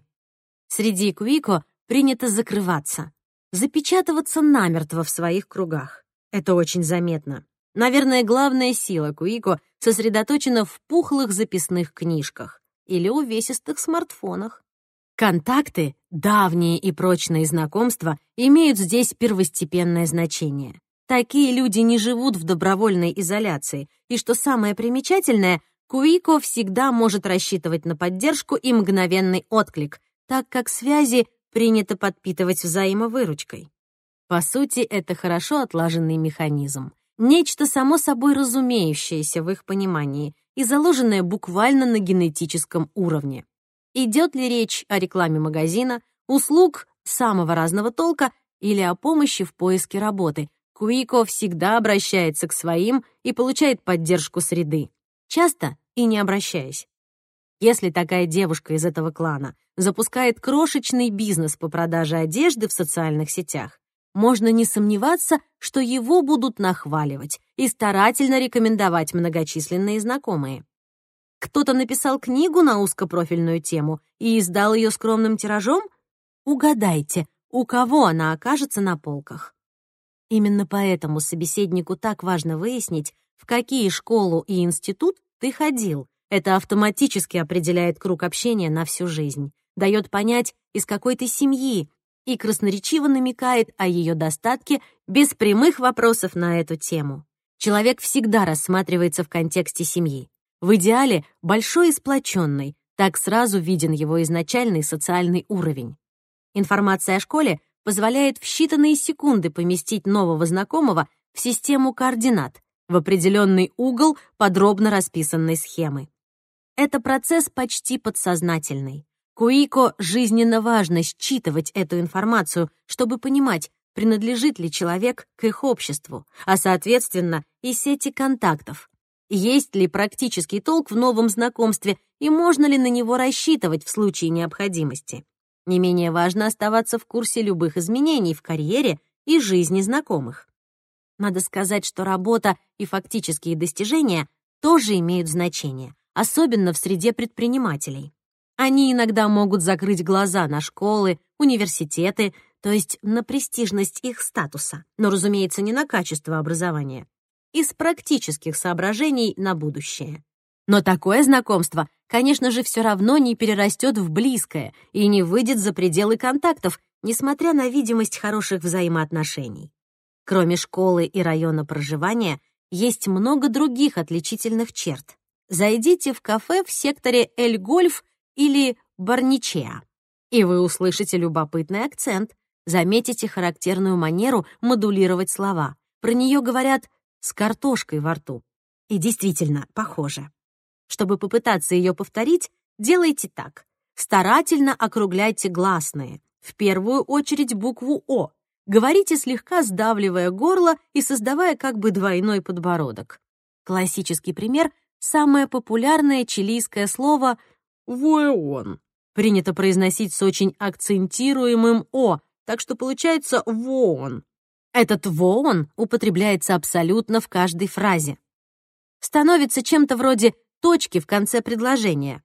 Среди Куико принято закрываться, запечатываться намертво в своих кругах. Это очень заметно. Наверное, главная сила Куико сосредоточена в пухлых записных книжках или увесистых смартфонах. Контакты, давние и прочные знакомства имеют здесь первостепенное значение. Такие люди не живут в добровольной изоляции, и, что самое примечательное, Куико всегда может рассчитывать на поддержку и мгновенный отклик, так как связи принято подпитывать взаимовыручкой. По сути, это хорошо отлаженный механизм. Нечто само собой разумеющееся в их понимании и заложенное буквально на генетическом уровне. Идет ли речь о рекламе магазина, услуг самого разного толка или о помощи в поиске работы, Куико всегда обращается к своим и получает поддержку среды, часто и не обращаясь. Если такая девушка из этого клана запускает крошечный бизнес по продаже одежды в социальных сетях, можно не сомневаться, что его будут нахваливать и старательно рекомендовать многочисленные знакомые. Кто-то написал книгу на узкопрофильную тему и издал ее скромным тиражом? Угадайте, у кого она окажется на полках. Именно поэтому собеседнику так важно выяснить, в какие школу и институт ты ходил. Это автоматически определяет круг общения на всю жизнь, дает понять, из какой ты семьи, и красноречиво намекает о ее достатке без прямых вопросов на эту тему. Человек всегда рассматривается в контексте семьи. В идеале большой и сплоченный, так сразу виден его изначальный социальный уровень. Информация о школе позволяет в считанные секунды поместить нового знакомого в систему координат, в определенный угол подробно расписанной схемы. Это процесс почти подсознательный. Куико жизненно важно считывать эту информацию, чтобы понимать, принадлежит ли человек к их обществу, а, соответственно, и сети контактов. Есть ли практический толк в новом знакомстве и можно ли на него рассчитывать в случае необходимости. Не менее важно оставаться в курсе любых изменений в карьере и жизни знакомых. Надо сказать, что работа и фактические достижения тоже имеют значение, особенно в среде предпринимателей. Они иногда могут закрыть глаза на школы, университеты, то есть на престижность их статуса, но, разумеется, не на качество образования, из практических соображений на будущее. Но такое знакомство, конечно же, все равно не перерастет в близкое и не выйдет за пределы контактов, несмотря на видимость хороших взаимоотношений. Кроме школы и района проживания, есть много других отличительных черт. Зайдите в кафе в секторе Эль-Гольф или Барничеа, и вы услышите любопытный акцент, заметите характерную манеру модулировать слова. Про нее говорят «с картошкой во рту». И действительно, похоже. Чтобы попытаться ее повторить, делайте так. Старательно округляйте гласные, в первую очередь букву «О». Говорите, слегка сдавливая горло и создавая как бы двойной подбородок. Классический пример — самое популярное чилийское слово «вуэон». Принято произносить с очень акцентируемым «о», так что получается «воон». Этот «воон» употребляется абсолютно в каждой фразе. Становится чем-то вроде точки в конце предложения.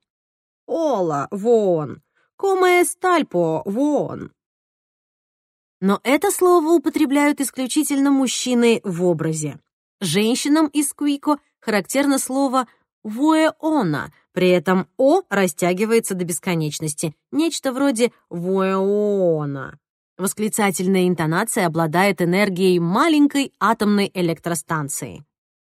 «Ола, воон, коме стальпо, воон». Но это слово употребляют исключительно мужчины в образе. Женщинам из Куико характерно слово «вуэона», при этом «о» растягивается до бесконечности, нечто вроде «вуэона». Восклицательная интонация обладает энергией маленькой атомной электростанции.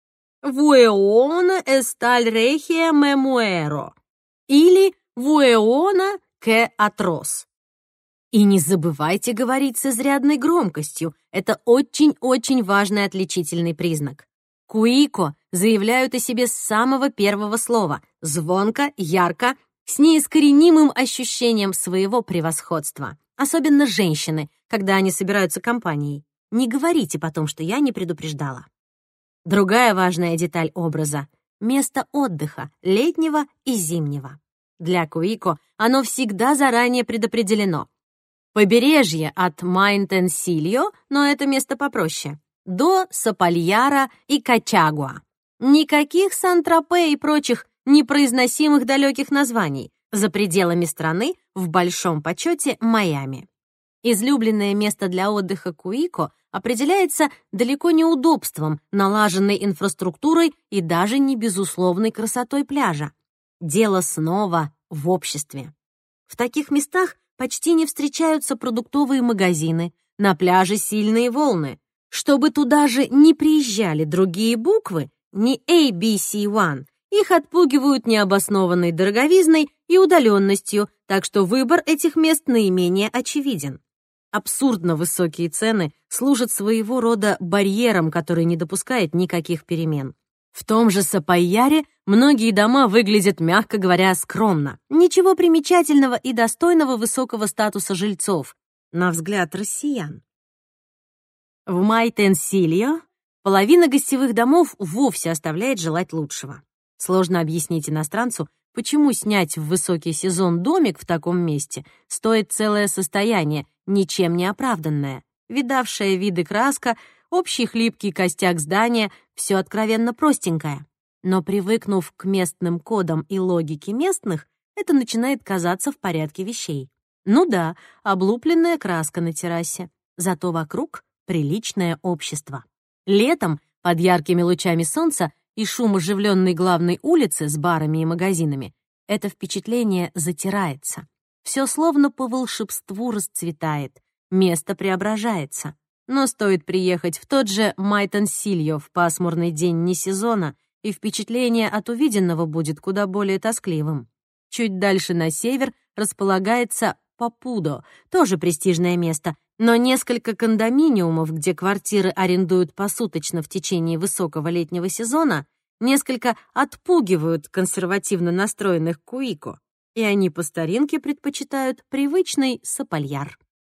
«Вуэона эсталь рехия ме муэро» или «вуэона ке атрос». И не забывайте говорить с изрядной громкостью. Это очень-очень важный отличительный признак. Куико заявляют о себе с самого первого слова, звонко, ярко с неискоренимым ощущением своего превосходства. Особенно женщины, когда они собираются компанией. Не говорите потом, что я не предупреждала. Другая важная деталь образа — место отдыха, летнего и зимнего. Для Куико оно всегда заранее предопределено. Побережье от Майтенсильо, но это место попроще, до Сапальяра и Качагуа. Никаких Сан-Тропе и прочих непроизносимых далеких названий. За пределами страны в большом почете Майами. Излюбленное место для отдыха Куико определяется далеко не удобством, налаженной инфраструктурой и даже не безусловной красотой пляжа. Дело снова в обществе. В таких местах почти не встречаются продуктовые магазины, на пляже сильные волны. Чтобы туда же не приезжали другие буквы, не эй би си один, их отпугивают необоснованной дороговизной и удаленностью, так что выбор этих мест наименее очевиден. Абсурдно высокие цены служат своего рода барьером, который не допускает никаких перемен. В том же Сапайяре многие дома выглядят, мягко говоря, скромно. Ничего примечательного и достойного высокого статуса жильцов, на взгляд россиян. В Майтенсильо половина гостевых домов вовсе оставляет желать лучшего. Сложно объяснить иностранцу, почему снять в высокий сезон домик в таком месте стоит целое состояние, ничем не оправданное. Видавшая виды краска, общий хлипкий костяк здания — все откровенно простенькое. Но привыкнув к местным кодам и логике местных, это начинает казаться в порядке вещей. Ну да, облупленная краска на террасе, зато вокруг приличное общество. Летом, под яркими лучами солнца и шум оживленной главной улицы с барами и магазинами, это впечатление затирается. Все словно по волшебству расцветает, место преображается. Но стоит приехать в тот же Майтенсильо в пасмурный день не сезона, и впечатление от увиденного будет куда более тоскливым. Чуть дальше на север располагается Папудо, тоже престижное место, но несколько кондоминиумов, где квартиры арендуют посуточно в течение высокого летнего сезона, несколько отпугивают консервативно настроенных Куико, и они по старинке предпочитают привычный Сапальяр.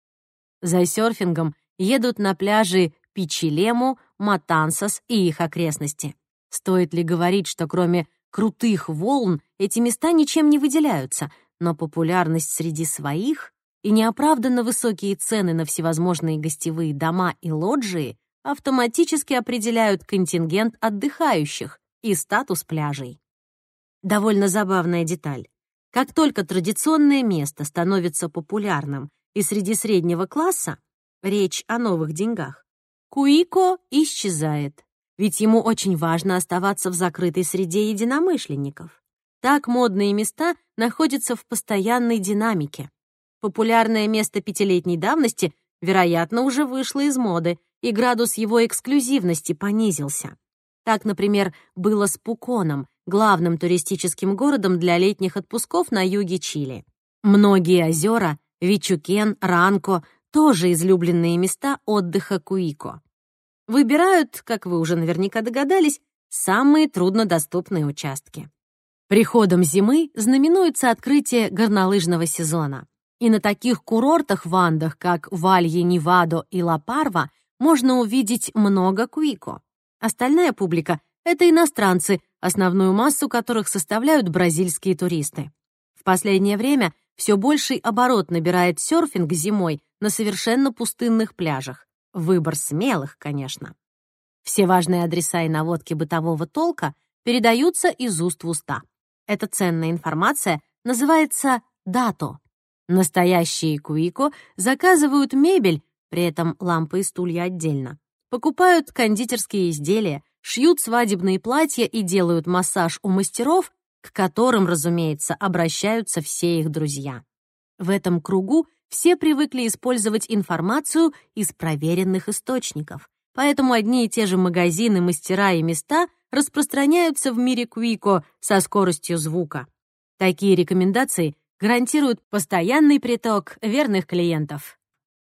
За серфингом едут на пляжи Пичилему, Матансас и их окрестности. Стоит ли говорить, что кроме крутых волн эти места ничем не выделяются, но популярность среди своих и неоправданно высокие цены на всевозможные гостевые дома и лоджии автоматически определяют контингент отдыхающих и статус пляжей. Довольно забавная деталь. Как только традиционное место становится популярным и среди среднего класса, речь о новых деньгах, Куико исчезает, ведь ему очень важно оставаться в закрытой среде единомышленников. Так модные места находятся в постоянной динамике. Популярное место пятилетней давности, вероятно, уже вышло из моды, и градус его эксклюзивности понизился. Так, например, было с Пуконом, главным туристическим городом для летних отпусков на юге Чили. Многие озера, Вичукен, Ранко — тоже излюбленные места отдыха Куико. Выбирают, как вы уже наверняка догадались, самые труднодоступные участки. Приходом зимы знаменуется открытие горнолыжного сезона. И на таких курортах в Андах, как Валье-Невадо и Ла-Парва, можно увидеть много Куико. Остальная публика — это иностранцы, основную массу которых составляют бразильские туристы. В последнее время все больший оборот набирает серфинг зимой на совершенно пустынных пляжах. Выбор смелых, конечно. Все важные адреса и наводки бытового толка передаются из уст в уста. Эта ценная информация называется дато. Настоящие Куико заказывают мебель, при этом лампы и стулья отдельно, покупают кондитерские изделия, шьют свадебные платья и делают массаж у мастеров, к которым, разумеется, обращаются все их друзья. В этом кругу все привыкли использовать информацию из проверенных источников, поэтому одни и те же магазины, мастера и места распространяются в мире Куико со скоростью звука. Такие рекомендации гарантируют постоянный приток верных клиентов.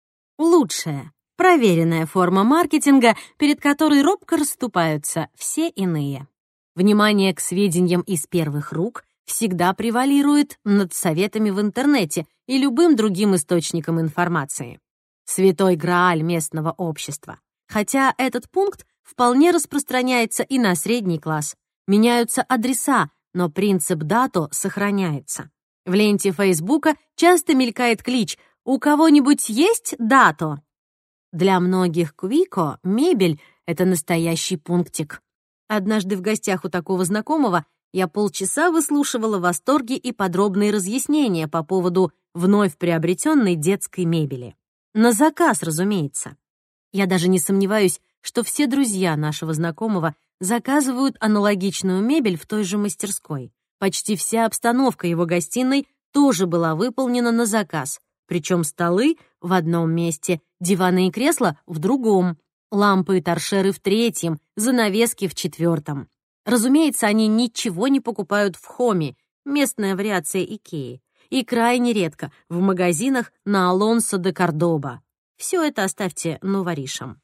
Лучшая, проверенная форма маркетинга, перед которой робко расступаются все иные. Внимание к сведениям из первых рук всегда превалирует над советами в интернете и любым другим источником информации. Святой Грааль местного общества. Хотя этот пункт вполне распространяется и на средний класс. Меняются адреса, но принцип дато сохраняется. В ленте Фейсбука часто мелькает клич «У кого-нибудь есть дато?». Для многих квико мебель — это настоящий пунктик. Однажды в гостях у такого знакомого я полчаса выслушивала восторги и подробные разъяснения по поводу вновь приобретенной детской мебели. На заказ, разумеется. Я даже не сомневаюсь, что все друзья нашего знакомого заказывают аналогичную мебель в той же мастерской. Почти вся обстановка его гостиной тоже была выполнена на заказ, причем столы в одном месте, диваны и кресла в другом, лампы и торшеры в третьем, занавески в четвертом. Разумеется, они ничего не покупают в Хоме, местная вариация Икеи, и крайне редко в магазинах на Алонсо де Кордоба. Все это оставьте новоришам.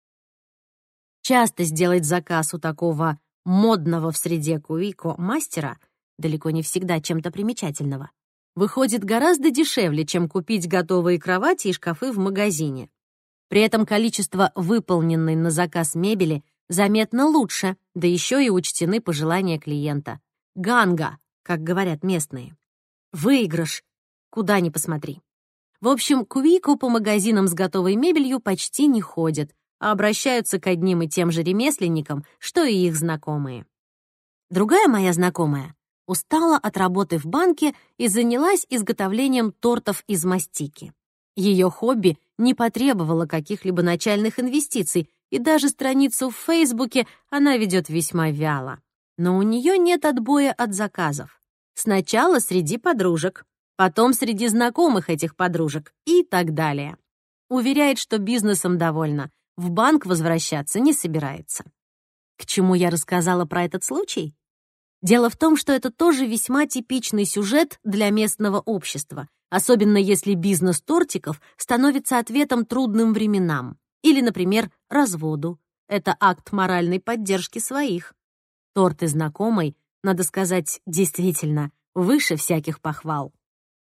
Часто сделать заказ у такого модного в среде куико мастера, далеко не всегда чем-то примечательного, выходит гораздо дешевле, чем купить готовые кровати и шкафы в магазине. При этом количество выполненной на заказ мебели заметно лучше, да еще и учтены пожелания клиента. Ганга, как говорят местные. Выигрыш, куда ни посмотри. В общем, куико по магазинам с готовой мебелью почти не ходят, а обращаются к одним и тем же ремесленникам, что и их знакомые. Другая моя знакомая устала от работы в банке и занялась изготовлением тортов из мастики. Ее хобби не потребовало каких-либо начальных инвестиций, и даже страницу в Фейсбуке она ведет весьма вяло. Но у нее нет отбоя от заказов. Сначала среди подружек, потом среди знакомых этих подружек и так далее. Уверяет, что бизнесом довольна, в банк возвращаться не собирается. К чему я рассказала про этот случай? Дело в том, что это тоже весьма типичный сюжет для местного общества, особенно если бизнес тортиков становится ответом трудным временам или, например, разводу. Это акт моральной поддержки своих. Торты знакомой, надо сказать, действительно, выше всяких похвал.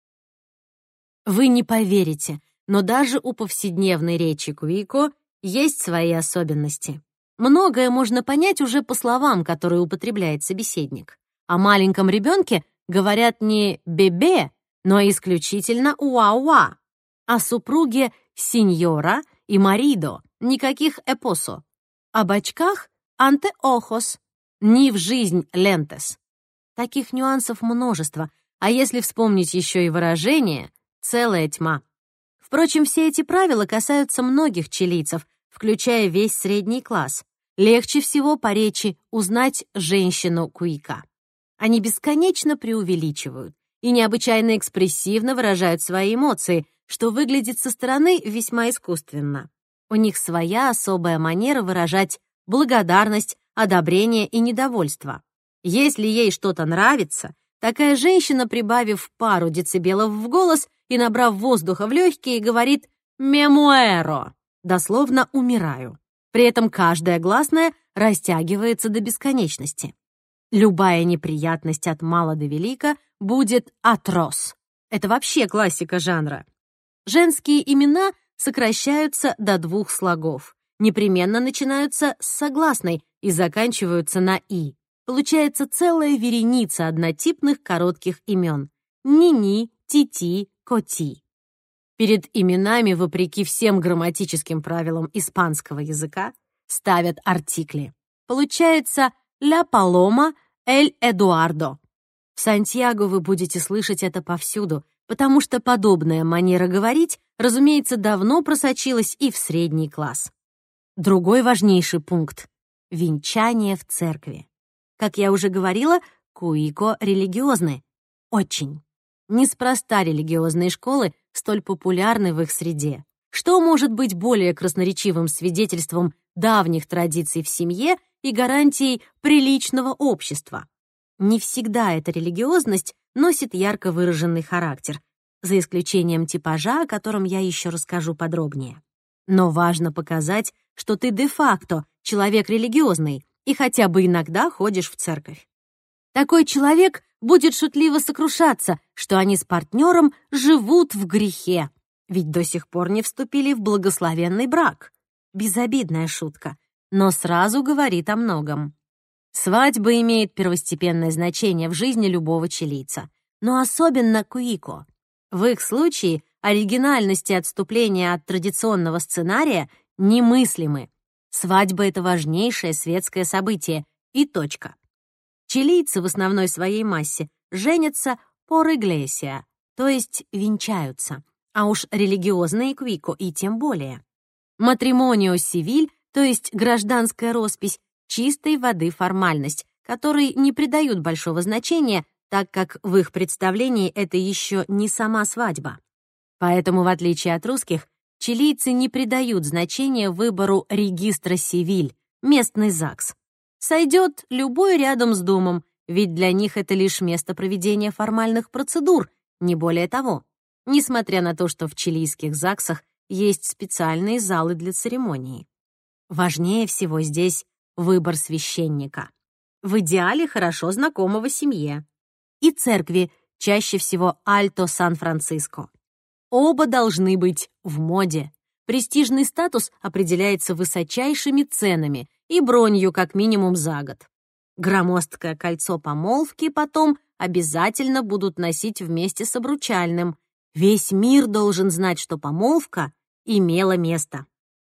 Вы не поверите, но даже у повседневной речи куико есть свои особенности. Многое можно понять уже по словам, которые употребляет собеседник. О маленьком ребенке говорят не «бебе», но исключительно «уа-уа». О супруге «синьора» и «маридо» никаких «эпосо». Об очках «анте-охос», ни в жизнь «лентес». Таких нюансов множество, а если вспомнить еще и выражение, целая тьма. Впрочем, все эти правила касаются многих чилийцев, включая весь средний класс. Легче всего по речи узнать женщину куика. Они бесконечно преувеличивают и необычайно экспрессивно выражают свои эмоции, что выглядит со стороны весьма искусственно. У них своя особая манера выражать благодарность, одобрение и недовольство. Если ей что-то нравится, такая женщина, прибавив пару децибелов в голос и набрав воздуха в легкие, говорит «me muero», дословно «умираю». При этом каждая гласная растягивается до бесконечности. Любая неприятность от мала до велика будет «atroz». Это вообще классика жанра. Женские имена сокращаются до двух слогов. Непременно начинаются с согласной и заканчиваются на «и». Получается целая вереница однотипных коротких имен. Нини, Тити, Коти. Перед именами, вопреки всем грамматическим правилам испанского языка, ставят артикли. Получается «Ля Палома», «Эль Эдуардо». В Сантьяго вы будете слышать это повсюду, потому что подобная манера говорить, разумеется, давно просочилась и в средний класс. Другой важнейший пункт — венчание в церкви. Как я уже говорила, куико религиозны. Очень. Неспроста религиозные школы столь популярны в их среде. Что может быть более красноречивым свидетельством давних традиций в семье и гарантией приличного общества? Не всегда эта религиозность носит ярко выраженный характер, за исключением типажа, о котором я еще расскажу подробнее. Но важно показать, что ты де-факто человек религиозный и хотя бы иногда ходишь в церковь. Такой человек будет шутливо сокрушаться, что они с партнером живут в грехе, ведь до сих пор не вступили в благословенный брак. Безобидная шутка, но сразу говорит о многом. Свадьба имеет первостепенное значение в жизни любого чилийца, но особенно куико. В их случае оригинальность и отступление от традиционного сценария немыслимы. Свадьба — это важнейшее светское событие, и точка. Чилийцы в основной своей массе женятся por iglesia, то есть венчаются, а уж религиозные куико и тем более. Матримонио сивиль, то есть гражданская роспись, чистой воды формальность, которой не придают большого значения, так как в их представлении это еще не сама свадьба. Поэтому, в отличие от русских, чилийцы не придают значения выбору регистра сивиль, местный ЗАГС. Сойдет любой рядом с домом, ведь для них это лишь место проведения формальных процедур, не более того, несмотря на то, что в чилийских ЗАГСах есть специальные залы для церемонии. Важнее всего здесь выбор священника, в идеале хорошо знакомого семье, и церкви, чаще всего Альто Сан-Франциско. Оба должны быть в моде. Престижный статус определяется высочайшими ценами и бронью как минимум за год. Громоздкое кольцо помолвки потом обязательно будут носить вместе с обручальным. Весь мир должен знать, что помолвка имела место.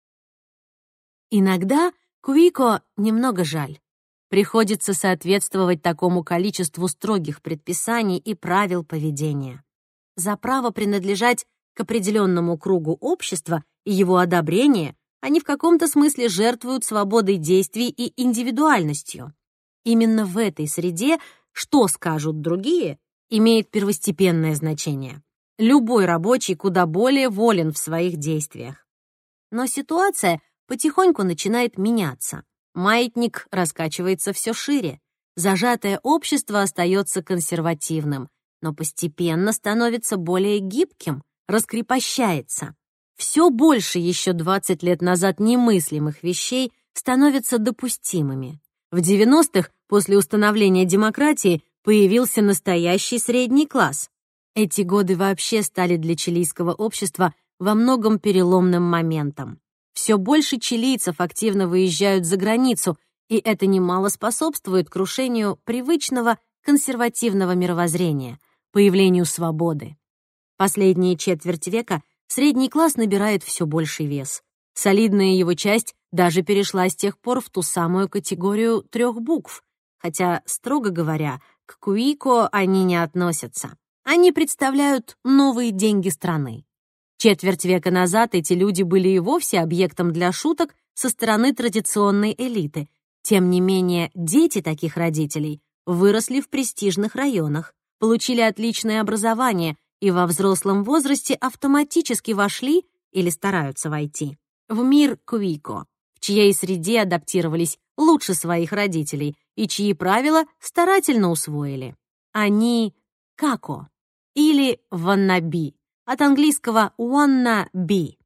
Иногда куико немного жаль. Приходится соответствовать такому количеству строгих предписаний и правил поведения. За право принадлежать к определенному кругу общества и его одобрение они в каком-то смысле жертвуют свободой действий и индивидуальностью. Именно в этой среде «что скажут другие» имеет первостепенное значение. Любой рабочий куда более волен в своих действиях. Но ситуация потихоньку начинает меняться. Маятник раскачивается все шире. Зажатое общество остается консервативным, но постепенно становится более гибким, раскрепощается. Все больше еще двадцать лет назад немыслимых вещей становятся допустимыми. В девяностых, после установления демократии, появился настоящий средний класс. Эти годы вообще стали для чилийского общества во многом переломным моментом. Все больше чилийцев активно выезжают за границу, и это немало способствует крушению привычного консервативного мировоззрения, появлению свободы. Последние четверть века средний класс набирает все больший вес. Солидная его часть даже перешла с тех пор в ту самую категорию трех букв, хотя, строго говоря, к куико они не относятся. Они представляют новые деньги страны. Четверть века назад эти люди были и вовсе объектом для шуток со стороны традиционной элиты. Тем не менее, дети таких родителей выросли в престижных районах, получили отличное образование и во взрослом возрасте автоматически вошли или стараются войти в мир куико, в чьей среде адаптировались лучше своих родителей и чьи правила старательно усвоили. Они како или ваннаби, от английского wanna be.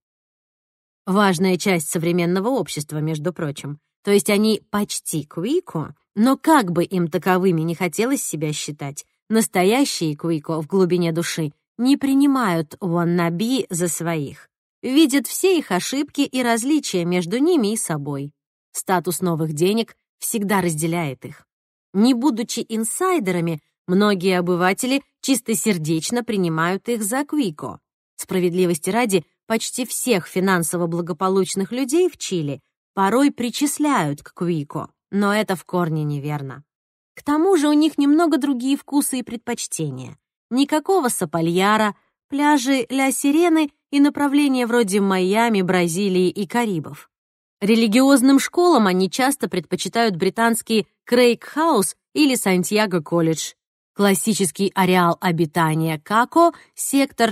Важная часть современного общества, между прочим. То есть они почти куико, но как бы им таковыми не хотелось себя считать, настоящие куико в глубине души не принимают wanna be за своих. Видят все их ошибки и различия между ними и собой. Статус новых денег всегда разделяет их. Не будучи инсайдерами, многие обыватели чистосердечно принимают их за куико. Справедливости ради, почти всех финансово благополучных людей в Чили порой причисляют к куико, но это в корне неверно. К тому же у них немного другие вкусы и предпочтения. Никакого сапальяра, пляжи Ля Сирены и направления вроде Майами, Бразилии и Карибов. Религиозным школам они часто предпочитают британский Крейг-хаус или Сантьяго-колледж. Классический ареал обитания Како, сектор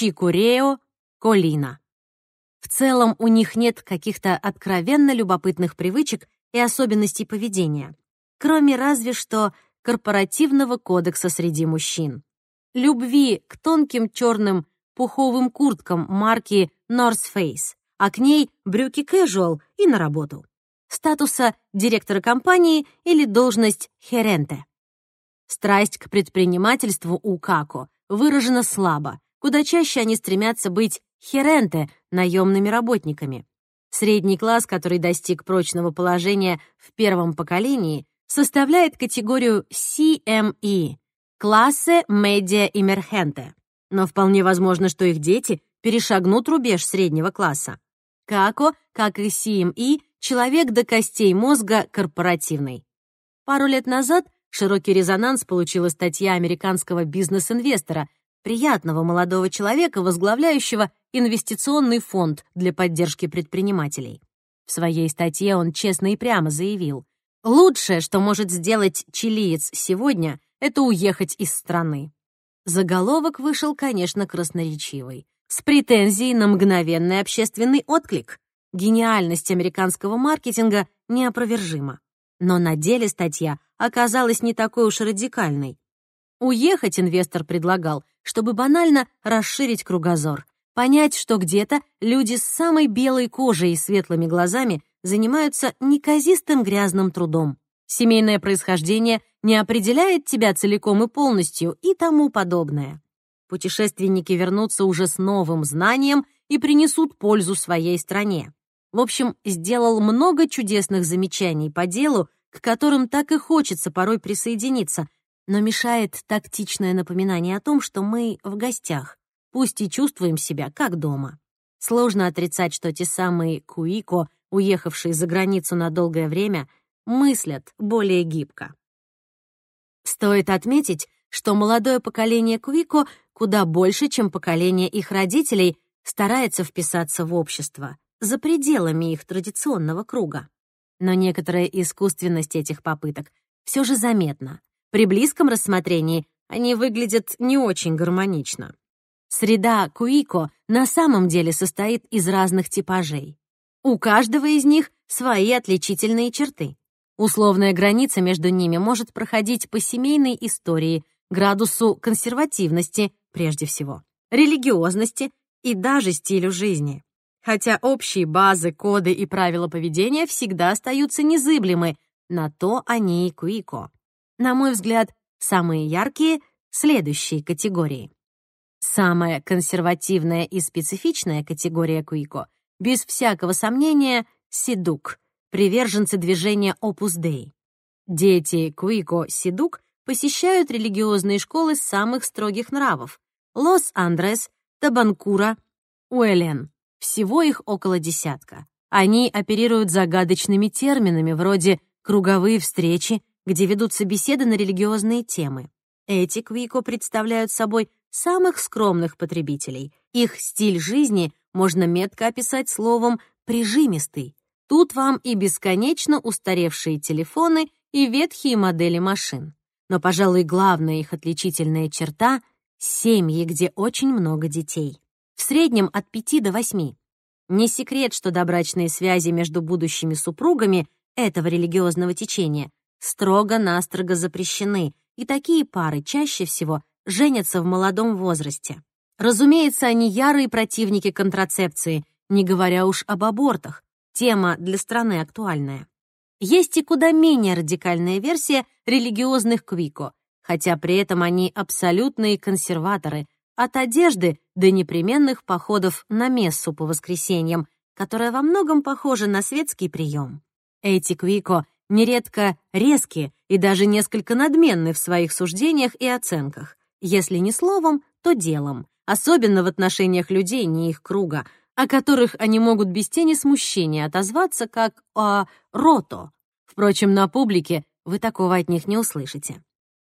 Чикурео-Колина. В целом у них нет каких-то откровенно любопытных привычек и особенностей поведения, кроме разве что корпоративного кодекса среди мужчин. Любви к тонким черным пуховым курткам марки North Face, а к ней брюки casual и на работу. Статуса директора компании или должность херенте. Страсть к предпринимательству у Како выражена слабо. Куда чаще они стремятся быть херенте, наемными работниками. Средний класс, который достиг прочного положения в первом поколении, составляет категорию си эм и — классе медиа эмерхенте. Но вполне возможно, что их дети перешагнут рубеж среднего класса. Како, как и си эм и, человек до костей мозга корпоративный. Пару лет назад широкий резонанс получила статья американского бизнес-инвестора, приятного молодого человека, возглавляющего инвестиционный фонд для поддержки предпринимателей. В своей статье он честно и прямо заявил: «Лучшее, что может сделать чилиец сегодня, это уехать из страны». Заголовок вышел, конечно, красноречивый, с претензией на мгновенный общественный отклик. Гениальность американского маркетинга неопровержима. Но на деле статья оказалась не такой уж радикальной. Уехать инвестор предлагал, чтобы банально расширить кругозор, понять, что где-то люди с самой белой кожей и светлыми глазами занимаются неказистым грязным трудом. Семейное происхождение не определяет тебя целиком и полностью и тому подобное. Путешественники вернутся уже с новым знанием и принесут пользу своей стране. В общем, сделал много чудесных замечаний по делу, к которым так и хочется порой присоединиться, но мешает тактичное напоминание о том, что мы в гостях, пусть и чувствуем себя как дома. Сложно отрицать, что те самые куико, уехавшие за границу на долгое время, мыслят более гибко. Стоит отметить, что молодое поколение куико куда больше, чем поколение их родителей, старается вписаться в общество, за пределами их традиционного круга. Но некоторая искусственность этих попыток все же заметна. При близком рассмотрении они выглядят не очень гармонично. Среда куико на самом деле состоит из разных типажей. У каждого из них свои отличительные черты. Условная граница между ними может проходить по семейной истории, градусу консервативности, прежде всего, религиозности и даже стилю жизни. Хотя общие базы, коды и правила поведения всегда остаются незыблемы, на то они и куико. На мой взгляд, самые яркие — следующие категории. Самая консервативная и специфичная категория куико, без всякого сомнения, сидук, приверженцы движения Opus Dei. Дети куико-сидук посещают религиозные школы самых строгих нравов — Лос-Андрес, Табанкура, Уэлен. Всего их около десятка. Они оперируют загадочными терминами вроде «круговые встречи», где ведутся беседы на религиозные темы. Эти куико представляют собой самых скромных потребителей. Их стиль жизни можно метко описать словом «прижимистый». Тут вам и бесконечно устаревшие телефоны, и ветхие модели машин. Но, пожалуй, главная их отличительная черта — семьи, где очень много детей. В среднем от пяти до восьми. Не секрет, что добрачные связи между будущими супругами этого религиозного течения строго-настрого запрещены, и такие пары чаще всего женятся в молодом возрасте. Разумеется, они ярые противники контрацепции, не говоря уж об абортах, тема для страны актуальная. Есть и куда менее радикальная версия религиозных куико, хотя при этом они абсолютные консерваторы, от одежды до непременных походов на мессу по воскресеньям, которая во многом похожа на светский прием. Эти куико нередко резкие и даже несколько надменны в своих суждениях и оценках, если не словом, то делом, особенно в отношениях людей не их круга, о которых они могут без тени смущения отозваться как о рото. Впрочем, на публике вы такого от них не услышите.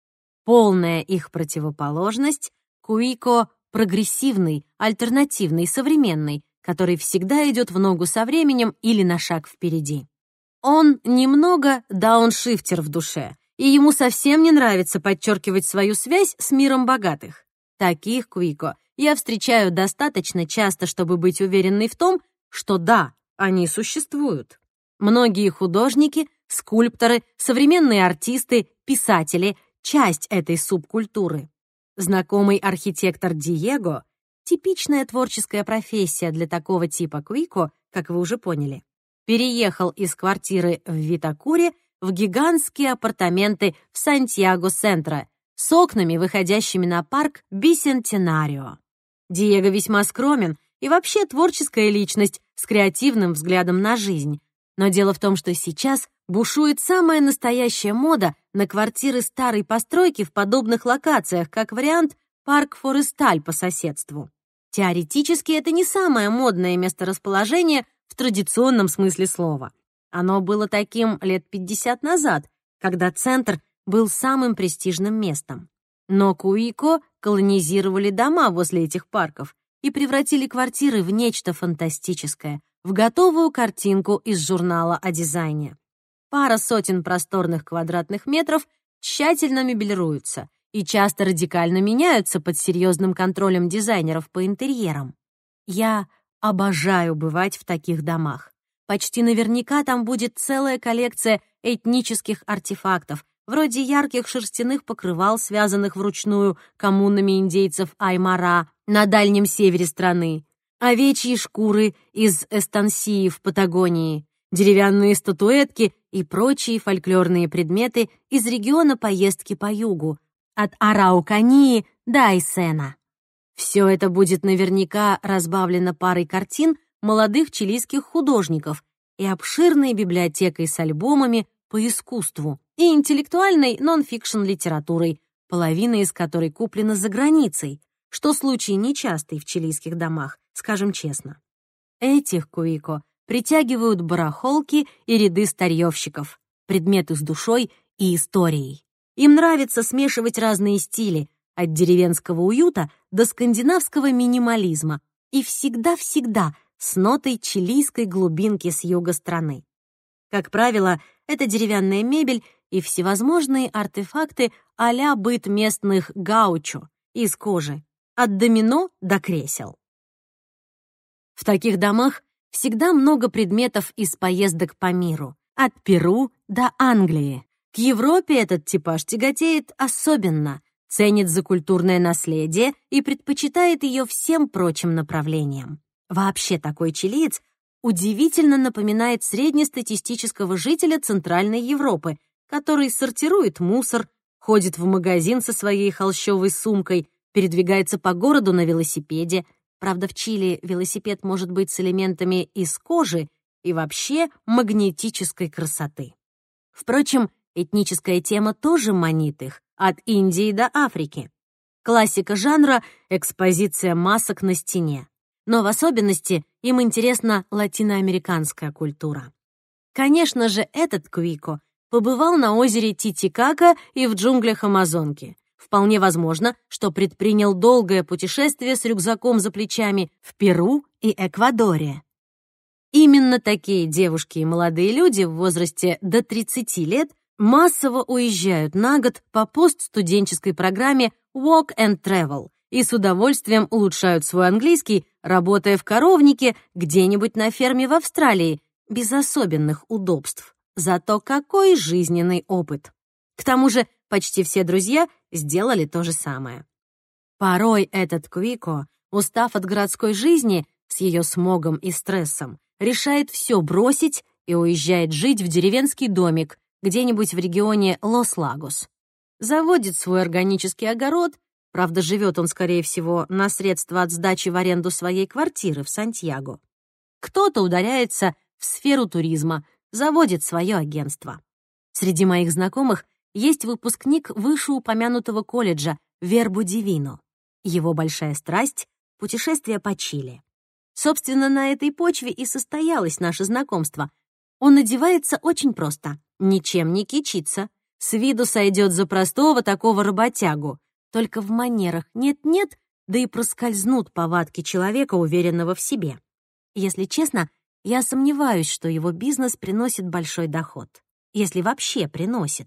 Полная их противоположность — куико прогрессивный, альтернативный, современный, который всегда идет в ногу со временем или на шаг впереди. Он немного дауншифтер в душе, и ему совсем не нравится подчеркивать свою связь с миром богатых. Таких куико я встречаю достаточно часто, чтобы быть уверенной в том, что да, они существуют. Многие художники, скульпторы, современные артисты, писатели — часть этой субкультуры. Знакомый архитектор Диего — типичная творческая профессия для такого типа куико, как вы уже поняли. Переехал из квартиры в Витакуре в гигантские апартаменты в Сантьяго-Сентро, с окнами, выходящими на парк Бисентенарио. Диего весьма скромен и вообще творческая личность с креативным взглядом на жизнь. Но дело в том, что сейчас бушует самая настоящая мода на квартиры старой постройки в подобных локациях, как вариант парк Форесталь по соседству. Теоретически это не самое модное месторасположение в традиционном смысле слова. Оно было таким лет пятьдесят назад, когда центр был самым престижным местом. Но Куико колонизировали дома возле этих парков и превратили квартиры в нечто фантастическое, в готовую картинку из журнала о дизайне. Пара сотен просторных квадратных метров тщательно мебелируются и часто радикально меняются под серьезным контролем дизайнеров по интерьерам. Я обожаю бывать в таких домах. Почти наверняка там будет целая коллекция этнических артефактов, вроде ярких шерстяных покрывал, связанных вручную коммунами индейцев Аймара на дальнем севере страны, овечьи шкуры из Эстансии в Патагонии, деревянные статуэтки и прочие фольклорные предметы из региона поездки по югу, от Араукании до Айсена. Все это будет наверняка разбавлено парой картин молодых чилийских художников и обширной библиотекой с альбомами по искусству и интеллектуальной нон-фикшн литературой, половина из которой куплена за границей, что случай нечастый в чилийских домах, скажем честно. Этих Куико притягивают барахолки и ряды старьевщиков, предметы с душой и историей. Им нравится смешивать разные стили, от деревенского уюта до скандинавского минимализма, и всегда-всегда с нотой чилийской глубинки с юга страны. Как правило, это деревянная мебель и всевозможные артефакты а-ля быт местных гаучо из кожи, от домино до кресел. В таких домах всегда много предметов из поездок по миру, от Перу до Англии. К Европе этот типаж тяготеет особенно, ценит за культурное наследие и предпочитает ее всем прочим направлениям. Вообще такой чилиец удивительно напоминает среднестатистического жителя Центральной Европы, который сортирует мусор, ходит в магазин со своей холщовой сумкой, передвигается по городу на велосипеде. Правда, в Чили велосипед может быть с элементами из кожи и вообще магнетической красоты. Впрочем, этническая тема тоже манит их, от Индии до Африки. Классика жанра — экспозиция масок на стене. Но в особенности им интересна латиноамериканская культура. Конечно же, этот Куико побывал на озере Титикака и в джунглях Амазонки. Вполне возможно, что предпринял долгое путешествие с рюкзаком за плечами в Перу и Эквадоре. Именно такие девушки и молодые люди в возрасте до тридцати лет массово уезжают на год по постстуденческой программе Walk and Travel и с удовольствием улучшают свой английский, работая в коровнике где-нибудь на ферме в Австралии, без особенных удобств. Зато какой жизненный опыт! К тому же почти все друзья сделали то же самое. Порой этот Куико, устав от городской жизни с ее смогом и стрессом, решает все бросить и уезжает жить в деревенский домик где-нибудь в регионе Лос-Лагос. Заводит свой органический огород, правда, живет он, скорее всего, на средства от сдачи в аренду своей квартиры в Сантьяго. Кто-то ударяется в сферу туризма, заводит свое агентство. Среди моих знакомых есть выпускник вышеупомянутого колледжа Вербу Дивино. Его большая страсть — путешествие по Чили. Собственно, на этой почве и состоялось наше знакомство. Он одевается очень просто, ничем не кичится. С виду сойдет за простого такого работягу. Только в манерах нет-нет, да и проскользнут повадки человека, уверенного в себе. Если честно, я сомневаюсь, что его бизнес приносит большой доход. Если вообще приносит.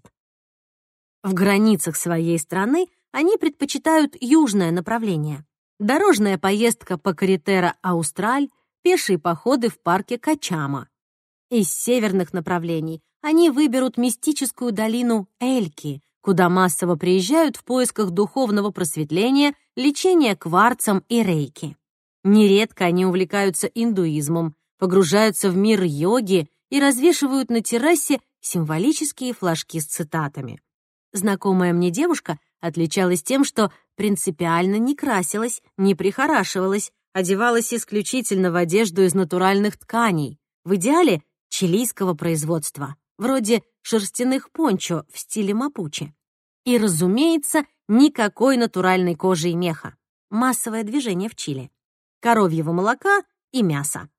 В границах своей страны они предпочитают южное направление. Дорожная поездка по Карретера-Аустраль, пешие походы в парке Качама. Из северных направлений они выберут мистическую долину Эльки, куда массово приезжают в поисках духовного просветления, лечения кварцем и рейки. Нередко они увлекаются индуизмом, погружаются в мир йоги и развешивают на террасе символические флажки с цитатами. Знакомая мне девушка отличалась тем, что принципиально не красилась, не прихорашивалась, одевалась исключительно в одежду из натуральных тканей, в идеале чилийского производства, вроде шерстяных пончо в стиле мапуче. И, разумеется, никакой натуральной кожи и меха. Массовое движение в Чили. Коровьего молока и мяса.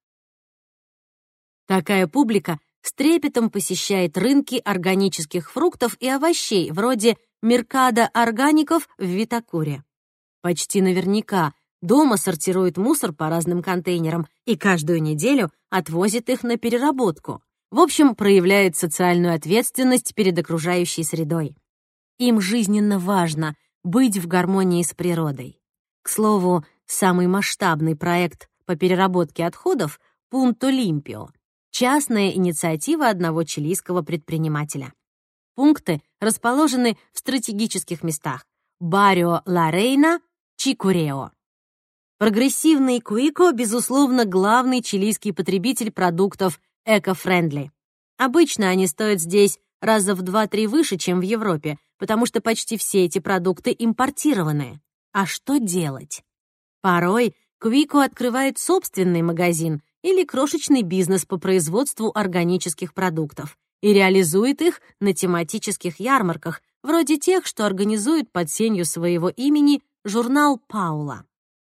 Такая публика с трепетом посещает рынки органических фруктов и овощей, вроде Меркадо Органиков в Витакуре. Почти наверняка дома сортируют мусор по разным контейнерам и каждую неделю отвозят их на переработку. В общем, проявляют социальную ответственность перед окружающей средой. Им жизненно важно быть в гармонии с природой. К слову, самый масштабный проект по переработке отходов — Пунто Лимпио — частная инициатива одного чилийского предпринимателя. Пункты расположены в стратегических местах — Баррио Ла Рейна, Чикурео. Прогрессивный Куико, безусловно, главный чилийский потребитель продуктов эко-френдли. Обычно они стоят здесь раза в два-три выше, чем в Европе, потому что почти все эти продукты импортированные. А что делать? Порой Куико открывает собственный магазин или крошечный бизнес по производству органических продуктов и реализует их на тематических ярмарках, вроде тех, что организует под сенью своего имени журнал «Паула».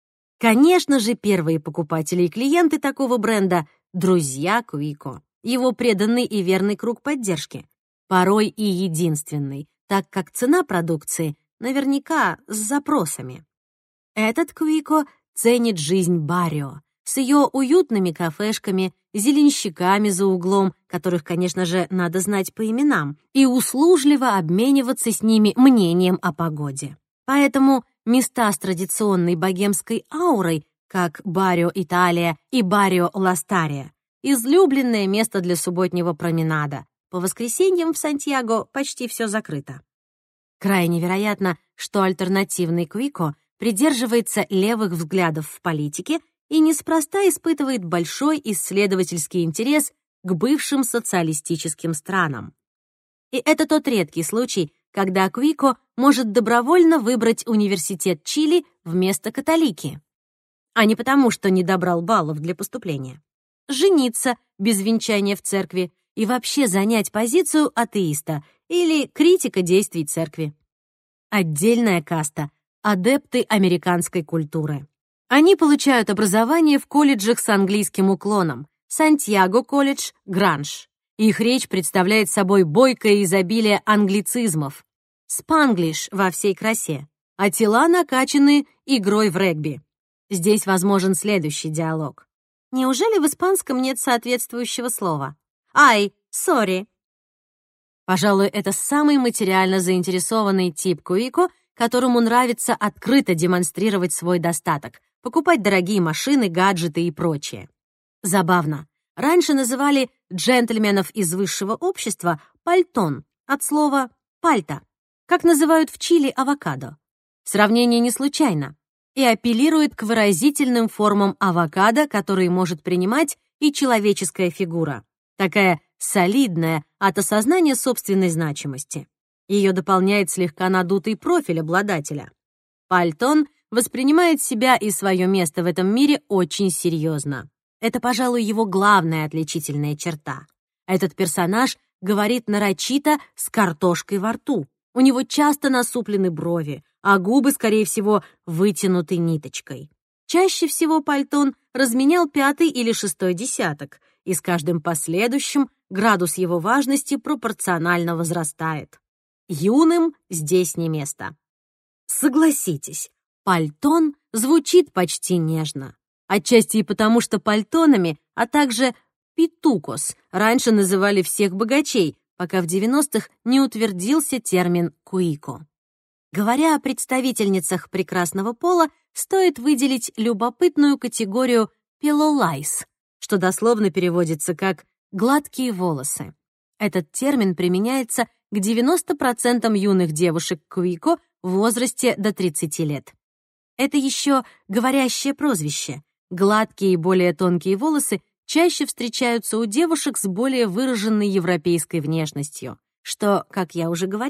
Конечно же, первые покупатели и клиенты такого бренда — друзья Куико, его преданный и верный круг поддержки, порой и единственный, так как цена продукции наверняка с запросами. Этот Куико ценит жизнь Баррио с ее уютными кафешками, зеленщиками за углом, которых, конечно же, надо знать по именам, и услужливо обмениваться с ними мнением о погоде. Поэтому места с традиционной богемской аурой, как Баррио Италия и Баррио Ластария, излюбленное место для субботнего променада. По воскресеньям в Сантьяго почти все закрыто. Крайне вероятно, что альтернативный Куико придерживается левых взглядов в политике и неспроста испытывает большой исследовательский интерес к бывшим социалистическим странам. И это тот редкий случай, когда Куико может добровольно выбрать университет Чили вместо католики, а не потому, что не добрал баллов для поступления, жениться без венчания в церкви и вообще занять позицию атеиста или критика действий церкви. Отдельная каста — адепты американской культуры. Они получают образование в колледжах с английским уклоном — Сантьяго колледж, Гранж. Их речь представляет собой бойкое изобилие англицизмов, спанглиш во всей красе, а тела накачаны игрой в регби. Здесь возможен следующий диалог. Неужели в испанском нет соответствующего слова? «Ай, сори». Пожалуй, это самый материально заинтересованный тип Куико, которому нравится открыто демонстрировать свой достаток, покупать дорогие машины, гаджеты и прочее. Забавно. Раньше называли джентльменов из высшего общества пальтон, от слова «пальто», как называют в Чили авокадо. Сравнение не случайно и апеллирует к выразительным формам авокадо, которые может принимать и человеческая фигура, такая солидная от осознания собственной значимости. Ее дополняет слегка надутый профиль обладателя. Пальтон воспринимает себя и свое место в этом мире очень серьезно. Это, пожалуй, его главная отличительная черта. Этот персонаж говорит нарочито с картошкой во рту. У него часто насуплены брови, а губы, скорее всего, вытянуты ниточкой. Чаще всего Пальтон разменял пятый или шестой десяток, и с каждым последующим градус его важности пропорционально возрастает. Юным здесь не место. Согласитесь, пальтон звучит почти нежно. Отчасти и потому, что пальтонами, а также питукос раньше называли всех богачей, пока в девяностых не утвердился термин «куико». Говоря о представительницах прекрасного пола, стоит выделить любопытную категорию «пилолайс», что дословно переводится как «гладкие волосы». Этот термин применяется к девяноста процентам юных девушек Куико в возрасте до тридцати лет. Это еще говорящее прозвище. Гладкие и более тонкие волосы чаще встречаются у девушек с более выраженной европейской внешностью, что, как я уже говорила,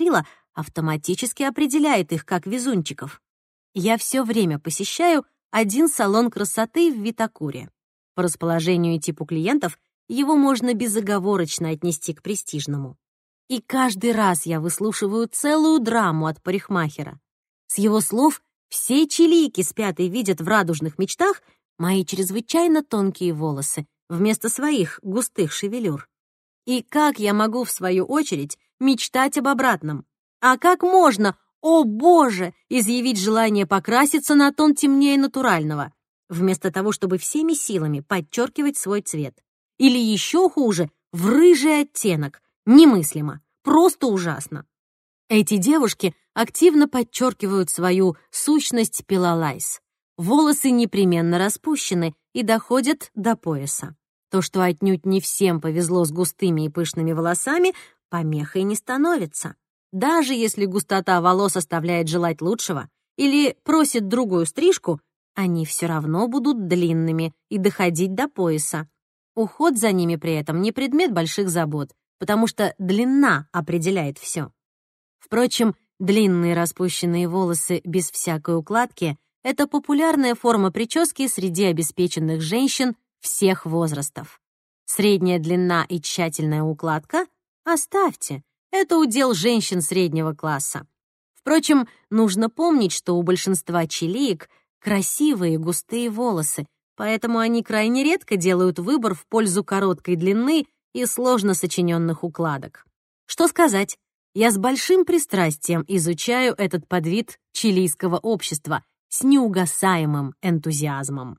автоматически определяет их как везунчиков. Я все время посещаю один салон красоты в Витакуре. По расположению и типу клиентов его можно безоговорочно отнести к престижному. И каждый раз я выслушиваю целую драму от парикмахера. С его слов, все чилийки спят и видят в радужных мечтах мои чрезвычайно тонкие волосы вместо своих густых шевелюр. И как я могу, в свою очередь, мечтать об обратном? А как можно, о боже, изъявить желание покраситься на тон темнее натурального, вместо того, чтобы всеми силами подчеркивать свой цвет? Или еще хуже, в рыжий оттенок. Немыслимо, просто ужасно. Эти девушки активно подчеркивают свою сущность пилалайс. Волосы непременно распущены и доходят до пояса. То, что отнюдь не всем повезло с густыми и пышными волосами, помехой не становится. Даже если густота волос оставляет желать лучшего или просит другую стрижку, они все равно будут длинными и доходить до пояса. Уход за ними при этом не предмет больших забот, потому что длина определяет все. Впрочем, длинные распущенные волосы без всякой укладки — это популярная форма прически среди обеспеченных женщин всех возрастов. Средняя длина и тщательная укладка — оставьте, это удел женщин среднего класса. Впрочем, нужно помнить, что у большинства чилиек красивые густые волосы, поэтому они крайне редко делают выбор в пользу короткой длины и сложно сочиненных укладок. Что сказать, я с большим пристрастием изучаю этот подвид чилийского общества с неугасаемым энтузиазмом.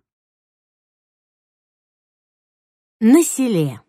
На селе.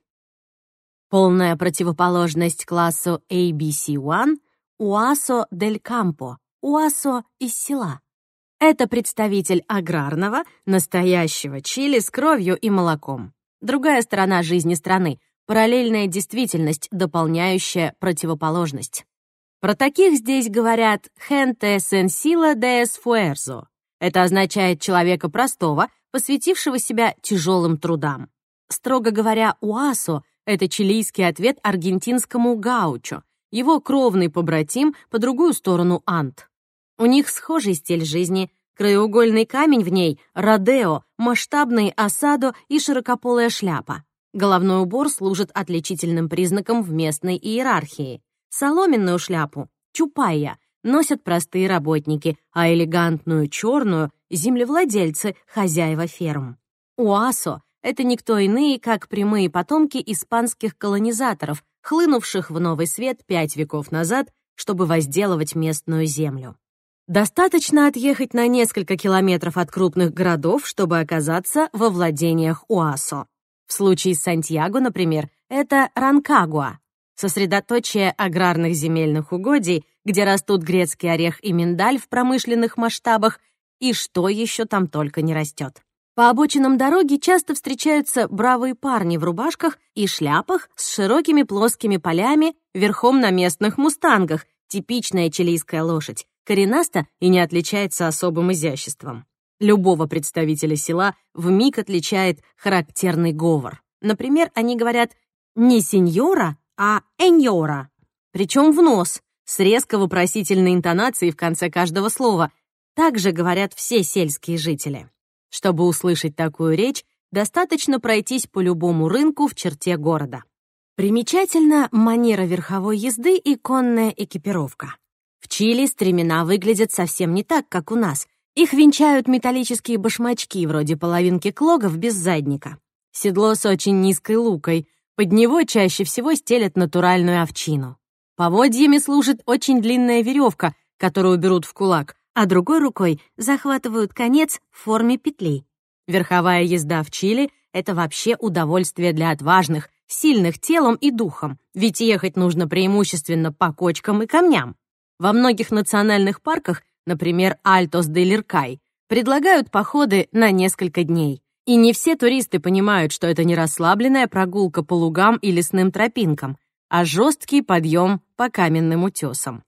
Полная противоположность классу эй би си один — Уасо дель Кампо, Уасо из села. Это представитель аграрного, настоящего Чили с кровью и молоком. Другая сторона жизни страны — параллельная действительность, дополняющая противоположность. Про таких здесь говорят «gente sencilla de esfuerzo». Это означает человека простого, посвятившего себя тяжелым трудам. Строго говоря, уасо — это чилийский ответ аргентинскому гаучо, его кровный побратим по другую сторону Анд. У них схожий стиль жизни, краеугольный камень в ней — родео, масштабный осадо и широкополая шляпа. Головной убор служит отличительным признаком в местной иерархии. Соломенную шляпу — чупайя — носят простые работники, а элегантную черную — землевладельцы, хозяева ферм. Уасо — это никто иные, как прямые потомки испанских колонизаторов, хлынувших в Новый Свет пять веков назад, чтобы возделывать местную землю. Достаточно отъехать на несколько километров от крупных городов, чтобы оказаться во владениях Уасо. В случае с Сантьяго, например, это Ранкагуа, сосредоточие аграрных земельных угодий, где растут грецкий орех и миндаль в промышленных масштабах, и что еще там только не растет. По обочинам дороги часто встречаются бравые парни в рубашках и шляпах с широкими плоскими полями верхом на местных мустангах, типичная чилийская лошадь, коренаста и не отличается особым изяществом. Любого представителя села вмиг отличает характерный говор. Например, они говорят не сеньора, а эньора, причем в нос, с резко вопросительной интонацией в конце каждого слова. Так же говорят все сельские жители. Чтобы услышать такую речь, достаточно пройтись по любому рынку в черте города. Примечательна манера верховой езды и конная экипировка. В Чили стремена выглядят совсем не так, как у нас. Их венчают металлические башмачки, вроде половинки клогов без задника. Седло с очень низкой лукой. Под него чаще всего стелят натуральную овчину. Поводьями служит очень длинная веревка, которую берут в кулак, а другой рукой захватывают конец в форме петли. Верховая езда в Чили — это вообще удовольствие для отважных, сильных телом и духом, ведь ехать нужно преимущественно по кочкам и камням. Во многих национальных парках, например, Альтос-де-Лиркай, предлагают походы на несколько дней. И не все туристы понимают, что это не расслабленная прогулка по лугам и лесным тропинкам, а жесткий подъем по каменным утесам.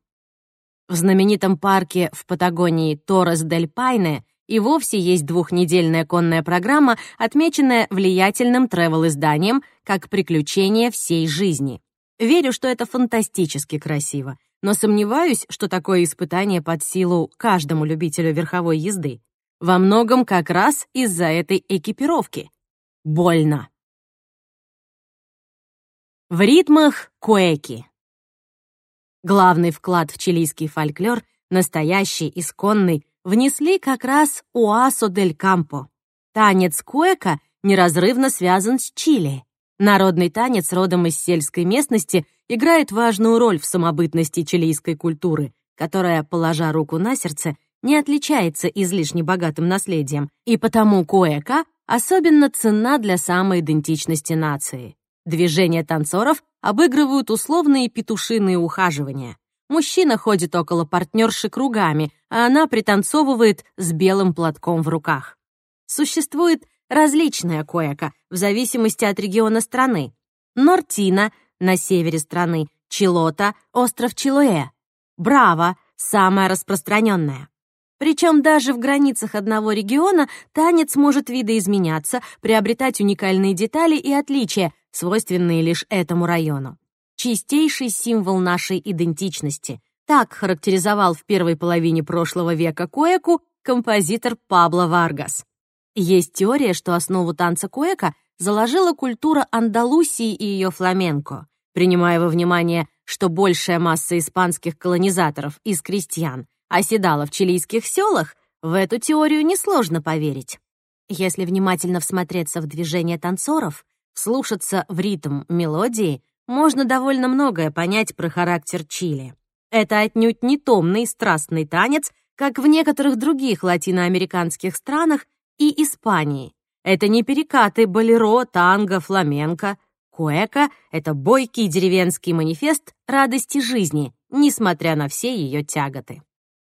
В знаменитом парке в Патагонии Торрес-дель-Пайне и вовсе есть двухнедельная конная программа, отмеченная влиятельным тревел-изданием как «Приключение всей жизни». Верю, что это фантастически красиво. но сомневаюсь, что такое испытание под силу каждому любителю верховой езды. Во многом как раз из-за этой экипировки. Больно. В ритмах куэки. Главный вклад в чилийский фольклор, настоящий, исконный, внесли как раз Уасо дель Кампо. Танец куэка неразрывно связан с Чили. Народный танец, родом из сельской местности, играет важную роль в самобытности чилийской культуры, которая, положа руку на сердце, не отличается излишне богатым наследием, и потому куэка особенно ценна для самоидентичности нации. Движения танцоров обыгрывают условные петушиные ухаживания. Мужчина ходит около партнерши кругами, а она пританцовывает с белым платком в руках. Существует различная куэка в зависимости от региона страны. Нортина на севере страны, Чилота, остров Чилоэ. Браво — самая распространенная. Причем даже в границах одного региона танец может видоизменяться, приобретать уникальные детали и отличия, свойственные лишь этому району. Чистейший символ нашей идентичности. Так характеризовал в первой половине прошлого века куэку композитор Пабло Варгас. Есть теория, что основу танца куэка заложила культура Андалусии и ее фламенко. Принимая во внимание, что большая масса испанских колонизаторов из крестьян оседала в чилийских селах, в эту теорию несложно поверить. Если внимательно всмотреться в движения танцоров, вслушаться в ритм мелодии, можно довольно многое понять про характер Чили. Это отнюдь не томный страстный танец, как в некоторых других латиноамериканских странах и Испании. Это не перекаты болеро, танго, фламенко. Куэка — это бойкий деревенский манифест радости жизни, несмотря на все ее тяготы.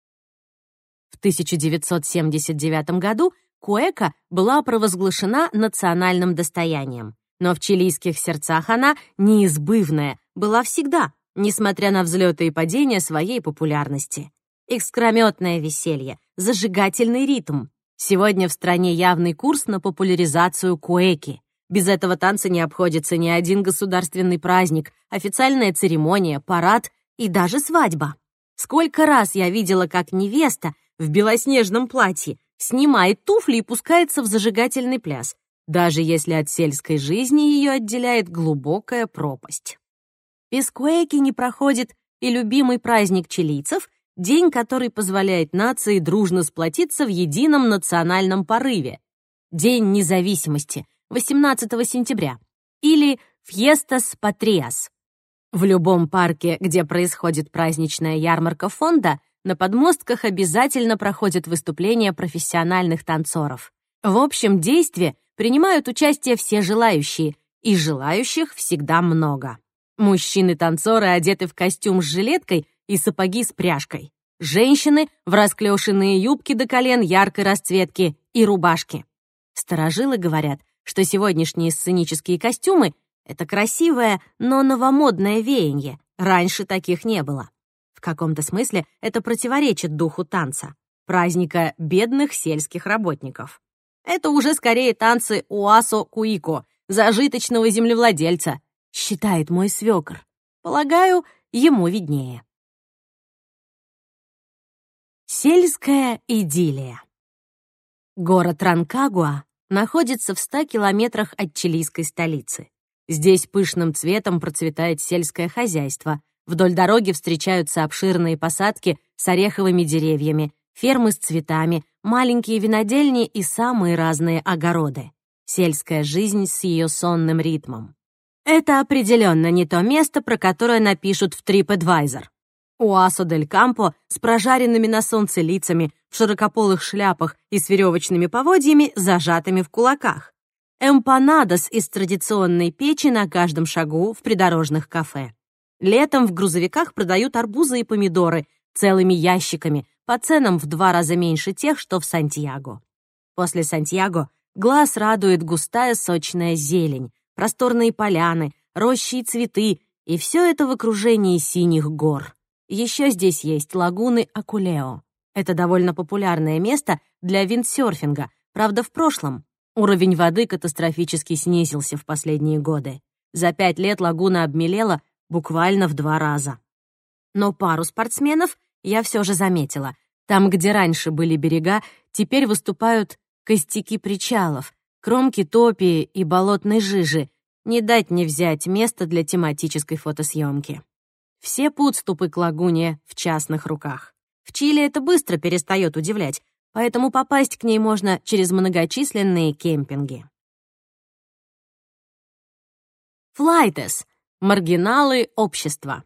В тысяча девятьсот семьдесят девятом году куэка была провозглашена национальным достоянием, но в чилийских сердцах она, неизбывная, была всегда, несмотря на взлеты и падения своей популярности. Искрометное веселье, зажигательный ритм. Сегодня в стране явный курс на популяризацию куэки. Без этого танца не обходится ни один государственный праздник, официальная церемония, парад и даже свадьба. Сколько раз я видела, как невеста в белоснежном платье снимает туфли и пускается в зажигательный пляс, даже если от сельской жизни ее отделяет глубокая пропасть. Без куэки не проходит и любимый праздник чилийцев, день, который позволяет нации дружно сплотиться в едином национальном порыве. День независимости, восемнадцатого сентября, или «Фьестас Патриас». В любом парке, где происходит праздничная ярмарка фонда, на подмостках обязательно проходят выступления профессиональных танцоров. В общем действии принимают участие все желающие, и желающих всегда много. Мужчины-танцоры одеты в костюм с жилеткой и сапоги с пряжкой. Женщины в расклешенные юбки до колен яркой расцветки и рубашки. Старожилы говорят, что сегодняшние сценические костюмы — это красивое, но новомодное веяние. Раньше таких не было. В каком-то смысле это противоречит духу танца, праздника бедных сельских работников. Это уже скорее танцы уасо куико, зажиточного землевладельца, считает мой свекр. Полагаю, ему виднее. Сельская идиллия. Город Ранкагуа находится в ста километрах от чилийской столицы. Здесь пышным цветом процветает сельское хозяйство. Вдоль дороги встречаются обширные посадки с ореховыми деревьями, фермы с цветами, маленькие винодельни и самые разные огороды. Сельская жизнь с ее сонным ритмом. Это определенно не то место, про которое напишут в TripAdvisor. Уасо дель Кампо с прожаренными на солнце лицами, в широкополых шляпах и с веревочными поводьями, зажатыми в кулаках. Эмпанадос из традиционной печи на каждом шагу в придорожных кафе. Летом в грузовиках продают арбузы и помидоры целыми ящиками по ценам в два раза меньше тех, что в Сантьяго. После Сантьяго глаз радует густая сочная зелень, просторные поляны, рощи и цветы, и все это в окружении синих гор. Еще здесь есть лагуны Акулео. Это довольно популярное место для виндсерфинга, правда, в прошлом. Уровень воды катастрофически снизился в последние годы. За пять лет лагуна обмелела буквально в два раза. Но пару спортсменов я все же заметила. Там, где раньше были берега, теперь выступают костяки причалов, кромки топи и болотной жижи. Не дать не взять место для тематической фотосъемки. Все подступы к лагуне в частных руках. В Чили это быстро перестает удивлять, поэтому попасть к ней можно через многочисленные кемпинги. Флайтес — маргиналы общества.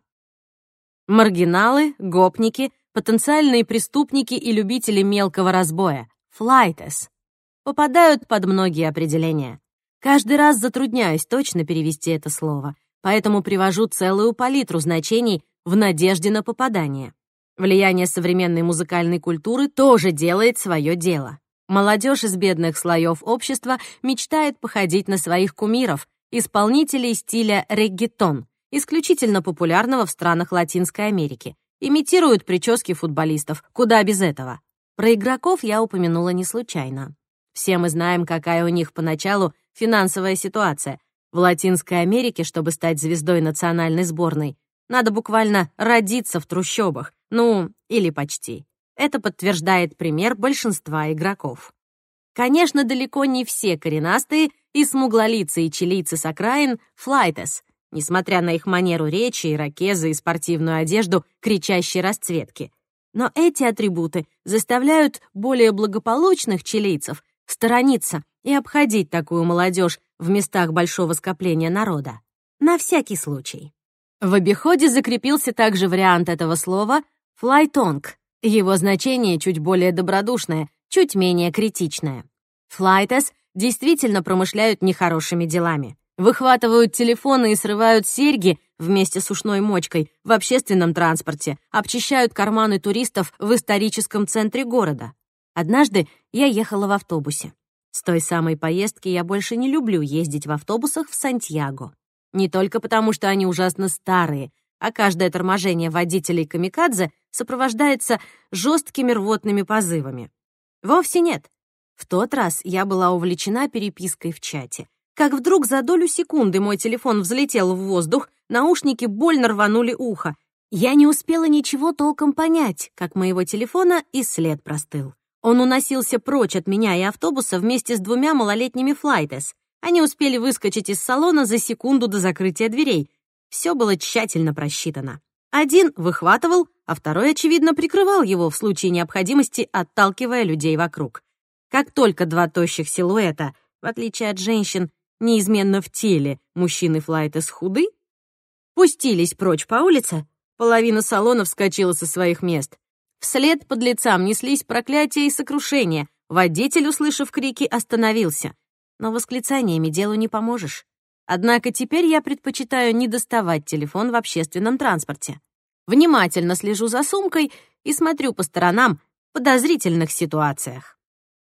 Маргиналы, гопники, потенциальные преступники и любители мелкого разбоя — флайтес. Попадают под многие определения. Каждый раз затрудняюсь точно перевести это слово, поэтому привожу целую палитру значений в надежде на попадание. Влияние современной музыкальной культуры тоже делает свое дело. Молодежь из бедных слоев общества мечтает походить на своих кумиров, исполнителей стиля реггетон, исключительно популярного в странах Латинской Америки. Имитируют прически футболистов, куда без этого. Про игроков я упомянула не случайно. Все мы знаем, какая у них поначалу финансовая ситуация. В Латинской Америке, чтобы стать звездой национальной сборной, надо буквально родиться в трущобах, ну, или почти. Это подтверждает пример большинства игроков. Конечно, далеко не все коренастые и смуглолицые чилийцы с окраин — флайтес, несмотря на их манеру речи, ирокезы и спортивную одежду кричащей расцветки. Но эти атрибуты заставляют более благополучных чилийцев сторониться и обходить такую молодежь в местах большого скопления народа. На всякий случай. В обиходе закрепился также вариант этого слова «флайтонг». Его значение чуть более добродушное, чуть менее критичное. Флайтес действительно промышляют нехорошими делами. Выхватывают телефоны и срывают серьги вместе с ушной мочкой в общественном транспорте, обчищают карманы туристов в историческом центре города. Однажды я ехала в автобусе. С той самой поездки я больше не люблю ездить в автобусах в Сантьяго. Не только потому, что они ужасно старые, а каждое торможение водителей камикадзе сопровождается жесткими рвотными позывами. Вовсе нет. В тот раз я была увлечена перепиской в чате. Как вдруг за долю секунды мой телефон взлетел в воздух, наушники больно рванули ухо. Я не успела ничего толком понять, как моего телефона и след простыл. Он уносился прочь от меня и автобуса вместе с двумя малолетними флайтес. Они успели выскочить из салона за секунду до закрытия дверей. Все было тщательно просчитано. Один выхватывал, а второй, очевидно, прикрывал его в случае необходимости, отталкивая людей вокруг. Как только два тощих силуэта, в отличие от женщин, неизменно в теле мужчины флайтес худы, пустились прочь по улице, половина салона вскочила со своих мест. Вслед подлецам неслись проклятия и сокрушения. Водитель, услышав крики, остановился. Но восклицаниями делу не поможешь. Однако теперь я предпочитаю не доставать телефон в общественном транспорте. Внимательно слежу за сумкой и смотрю по сторонам в подозрительных ситуациях.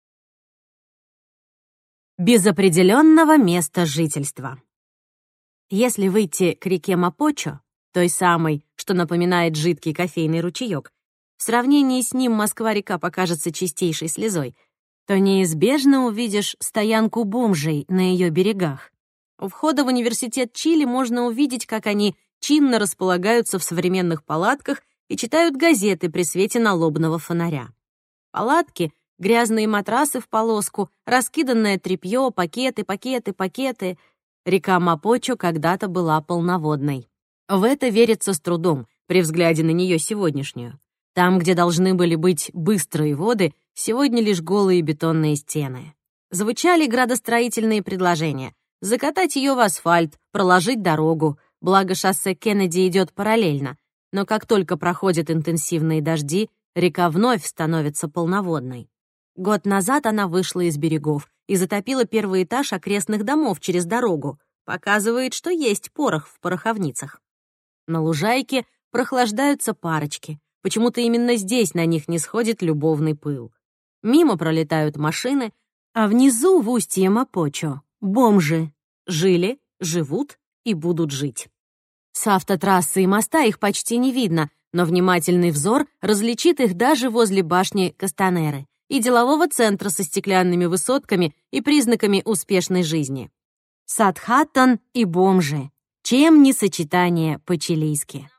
Без определенного места жительства. Если выйти к реке Мапочо, той самой, что напоминает жидкий кофейный ручеёк, в сравнении с ним Москва-река покажется чистейшей слезой, то неизбежно увидишь стоянку бомжей на ее берегах. У входа в университет Чили можно увидеть, как они чинно располагаются в современных палатках и читают газеты при свете налобного фонаря. Палатки — грязные матрасы в полоску, раскиданное тряпье, пакеты, пакеты, пакеты. Река Мапочо когда-то была полноводной. В это верится с трудом при взгляде на нее сегодняшнюю. Там, где должны были быть быстрые воды, сегодня лишь голые бетонные стены. Звучали градостроительные предложения. Закатать ее в асфальт, проложить дорогу, благо шоссе Кеннеди идет параллельно. Но как только проходят интенсивные дожди, река вновь становится полноводной. Год назад она вышла из берегов и затопила первый этаж окрестных домов через дорогу. Показывает, что есть порох в пороховницах. На лужайке прохлаждаются парочки. Почему-то именно здесь на них не сходит любовный пыл. Мимо пролетают машины, а внизу, в устье Мапочо, бомжи. Жили, живут и будут жить. С автотрассы и моста их почти не видно, но внимательный взор различит их даже возле башни Кастанеры и делового центра со стеклянными высотками и признаками успешной жизни. Садхаттан и бомжи. Чем не сочетание по-чилийски?